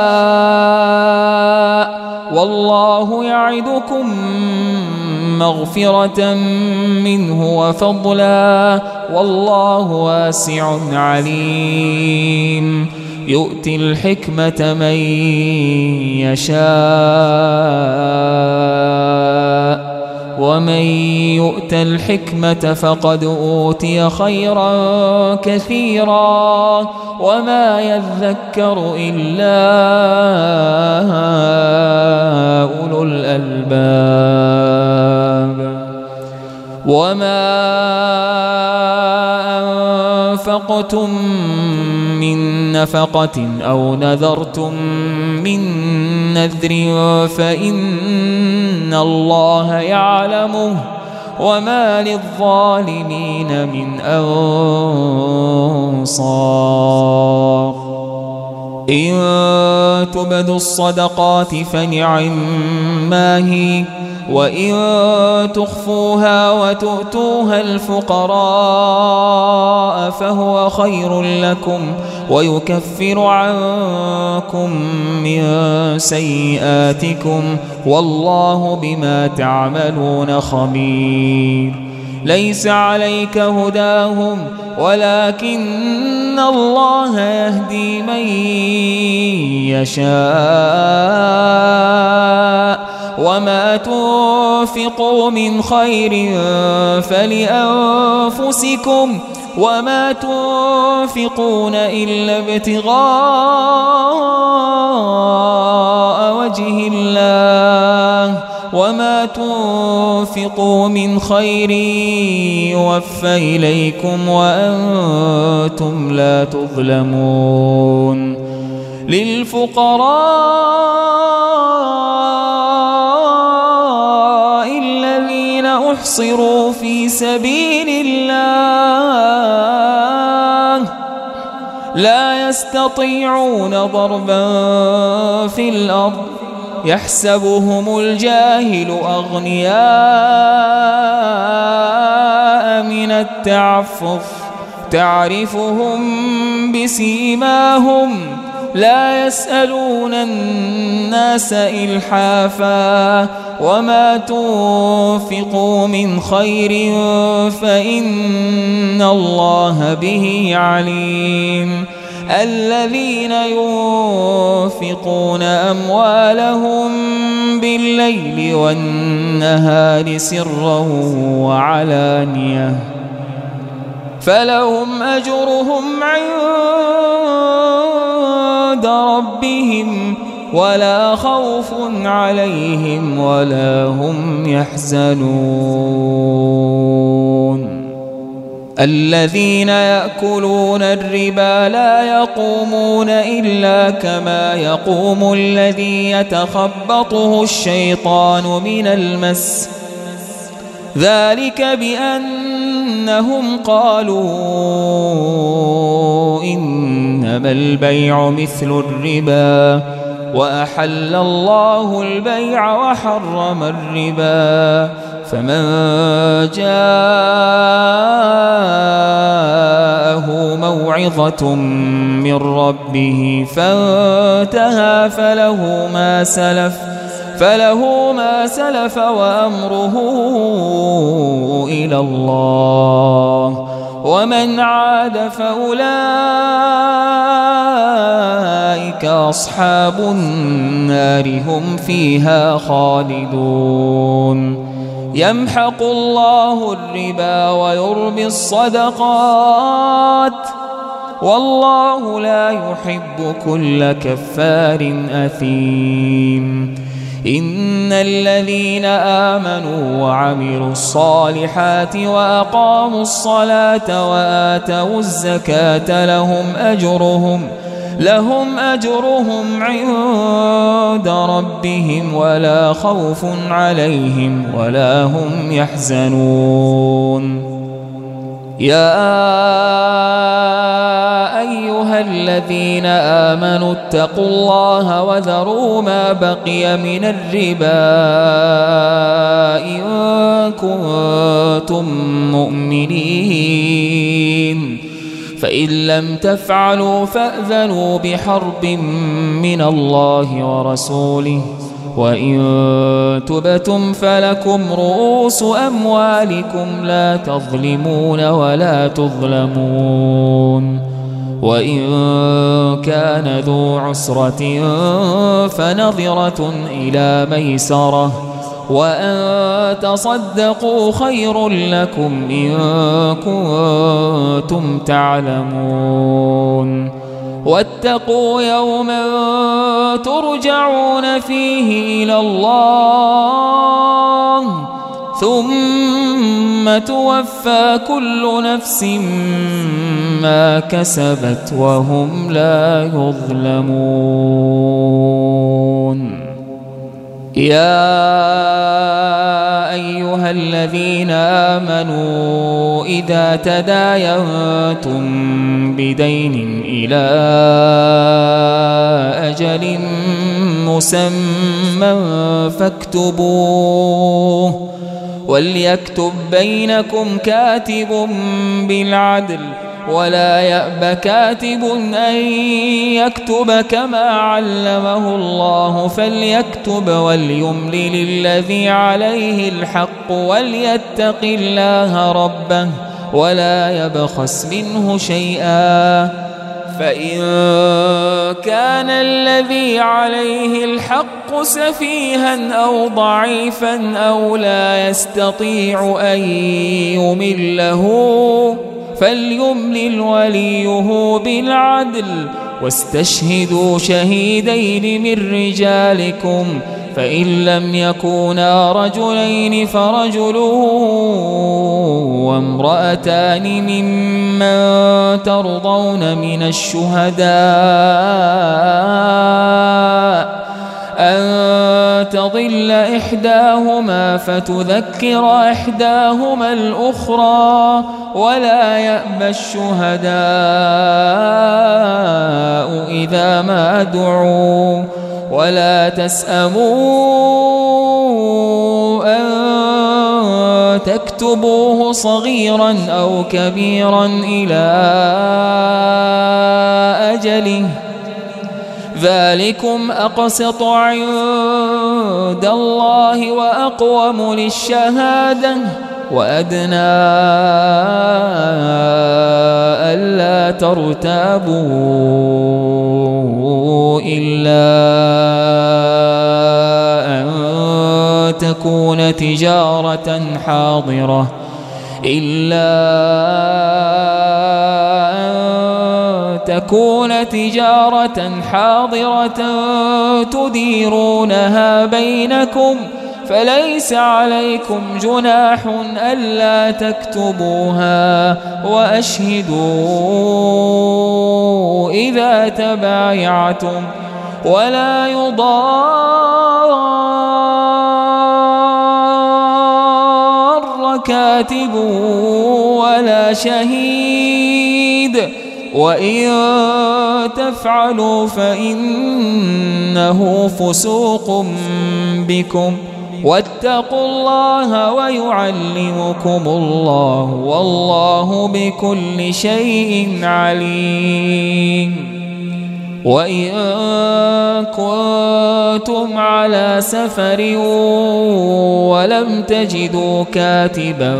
والله يعدكم مغفرة منه وفضلا والله واسع عليم. يؤتي الحكمة من يشاء ومن يؤت الحكمة فقد أوتي خيرا كثيرا وما يذكر إلا أولو الألباب. وما أنفقتم من نفقة أو نذرتم من نذر فإن الله يعلمه وما للظالمين من أنصار. إن تبدوا الصدقات فنعما هي وإن تخفوها وتؤتوها الفقراء فهو خير لكم ويكفر عنكم من سيئاتكم والله بما تعملون خبير. ليس عليك هداهم ولكن الله يهدي من يشاء وما تنفقوا من خير فلأنفسكم وما تنفقون إلا ابتغاء وجه الله وما تنفقوا من خير يوفى إليكم وأنتم لا تظلمون. للفقراء الذين أحصروا في سبيل الله لا يستطيعون ضربا في الأرض يحسبهم الجاهل أغنياء من التعفف تعرفهم بسيماهم لا يسألون الناس إلحافا وما تنفقوا من خير فإن الله به عليم. الذين ينفقون أموالهم بالليل والنهار سرا وعلانية فلهم أجرهم عند ربهم ولا خوف عليهم ولا هم يحزنون. الذين يأكلون الربا لا يقومون إلا كما يقوم الذي يتخبطه الشيطان من المس ذلك بأنهم قالوا إنما البيع مثل الربا وأحل الله البيع وحرم الربا فمن جاءه موعظة من ربه فانتهى فله ما سلف فله ما سلف وأمره إلى الله ومن عاد فأولئك أصحاب النار هم فيها خالدون. يمحق الله الربا ويربي الصدقات والله لا يحب كل كفار أثيم. إن الذين آمنوا وعملوا الصالحات وأقاموا الصلاة وآتوا الزكاة لهم أجرهم لهم أجرهم عند ربهم ولا خوف عليهم ولا هم يحزنون. يا أيها الذين آمنوا اتقوا الله وذروا ما بقي من الربا إن كنتم مؤمنين، فإن لم تفعلوا فأذنوا بحرب من الله ورسوله، وإن تبتم فلكم رؤوس أموالكم لا تظلمون ولا تظلمون. وإن كان ذو عسرة فنظرة إلى ميسرة، وأن تصدقوا خير لكم إن كنتم تعلمون. واتقوا يوما ترجعون فيه إلى الله ثم توفى كل نفس ما كسبت وهم لا يظلمون. يا أيها الذين آمنوا إذا تداينتم بدين إلى أجل مسمى فاكتبوه، وليكتب بينكم كاتب بالعدل ولا يأب كاتب أن يكتب كما علمه الله فليكتب وليملل الذي عليه الحق وليتق الله ربه ولا يبخس منه شيئا، فإن كان الذي عليه الحق سفيها أو ضعيفا أو لا يستطيع أن يمله فليملل وليه بالعدل، واستشهدوا شهيدين من رجالكم، فإن لم يكونا رجلين فرجل وامرأتان ممن ترضون من الشهداء أن تضل إحداهما فتذكر إحداهما الأخرى، ولا يأبى الشهداء إذا ما دعوا، ولا تسأموا أن تكتبوه صغيرا أو كبيرا إلى أجله، ذلكم أقسط عند الله وأقوم للشهادة وأدنى ألا ترتابوا إلا أن تكون تجارة حاضرة إلا أن تكون تجارة حاضرة تديرونها بينكم، فليس عليكم جناح ألا تكتبوها، وأشهدوا إذا تبايعتم، ولا يضار كاتب ولا شهيد، وإن تفعلوا فإنه فسوق بكم، واتقوا الله ويعلمكم الله والله بكل شيء عليم. وإن كنتم على سفر ولم تجدوا كاتبا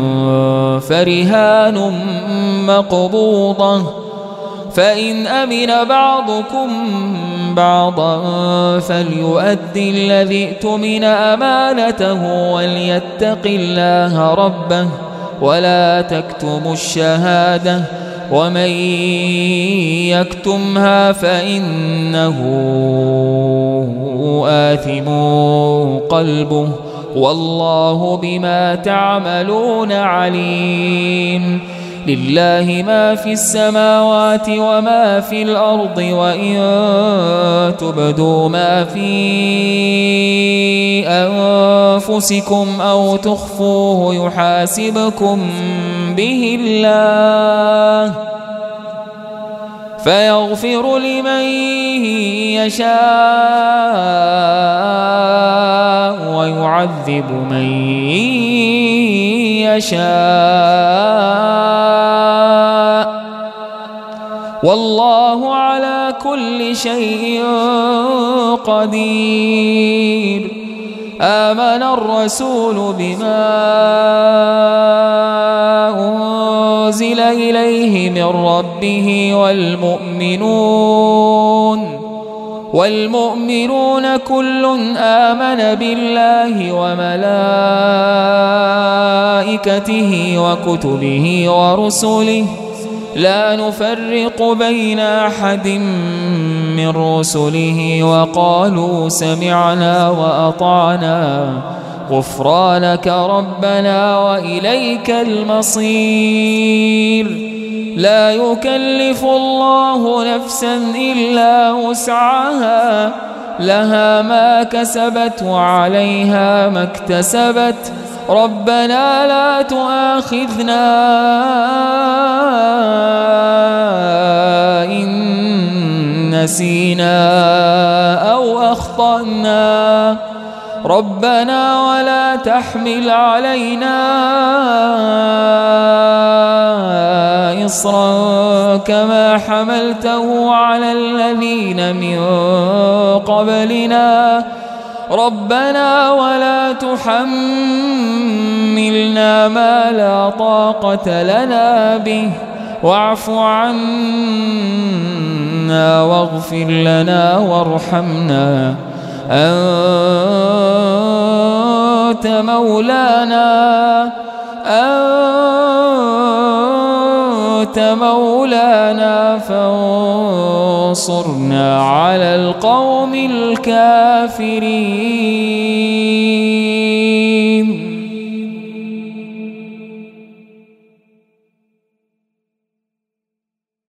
فرهان مقبوضة، فإن أمن بعضكم بعضا فليؤدي الذي اؤتمن أمانته وليتق الله ربه ولا تكتموا الشهادة، ومن يكتمها فإنه آثم قلبه والله بما تعملون عليم. لله ما في السماوات وما في الأرض وإن تبدوا ما في أنفسكم أو تخفوه يحاسبكم به الله فيغفر لمن يشاء ويعذب من يشاء والله على كل شيء قدير. آمن الرسول بما أنزل إليه من ربه والمؤمنون والمؤمنون كل آمن بالله وملائكته وكتبه ورسله لا نفرق بين أحد من رسله وقالوا سمعنا وأطعنا غفرانك ربنا وإليك المصير. لا يكلف الله نفسا إلا وسعها لها ما كسبت وعليها ما اكتسبت ربنا لا تؤاخذنا إن نسينا أو أخطأنا ربنا ولا تحمل علينا إصرا كما حملته على الذين من قبلنا ربنا ولا تحملنا ما لا طاقة لنا به واعف عنا واغفر لنا وارحمنا أنت مولانا أنت مولانا فانصرنا على القوم الكافرين.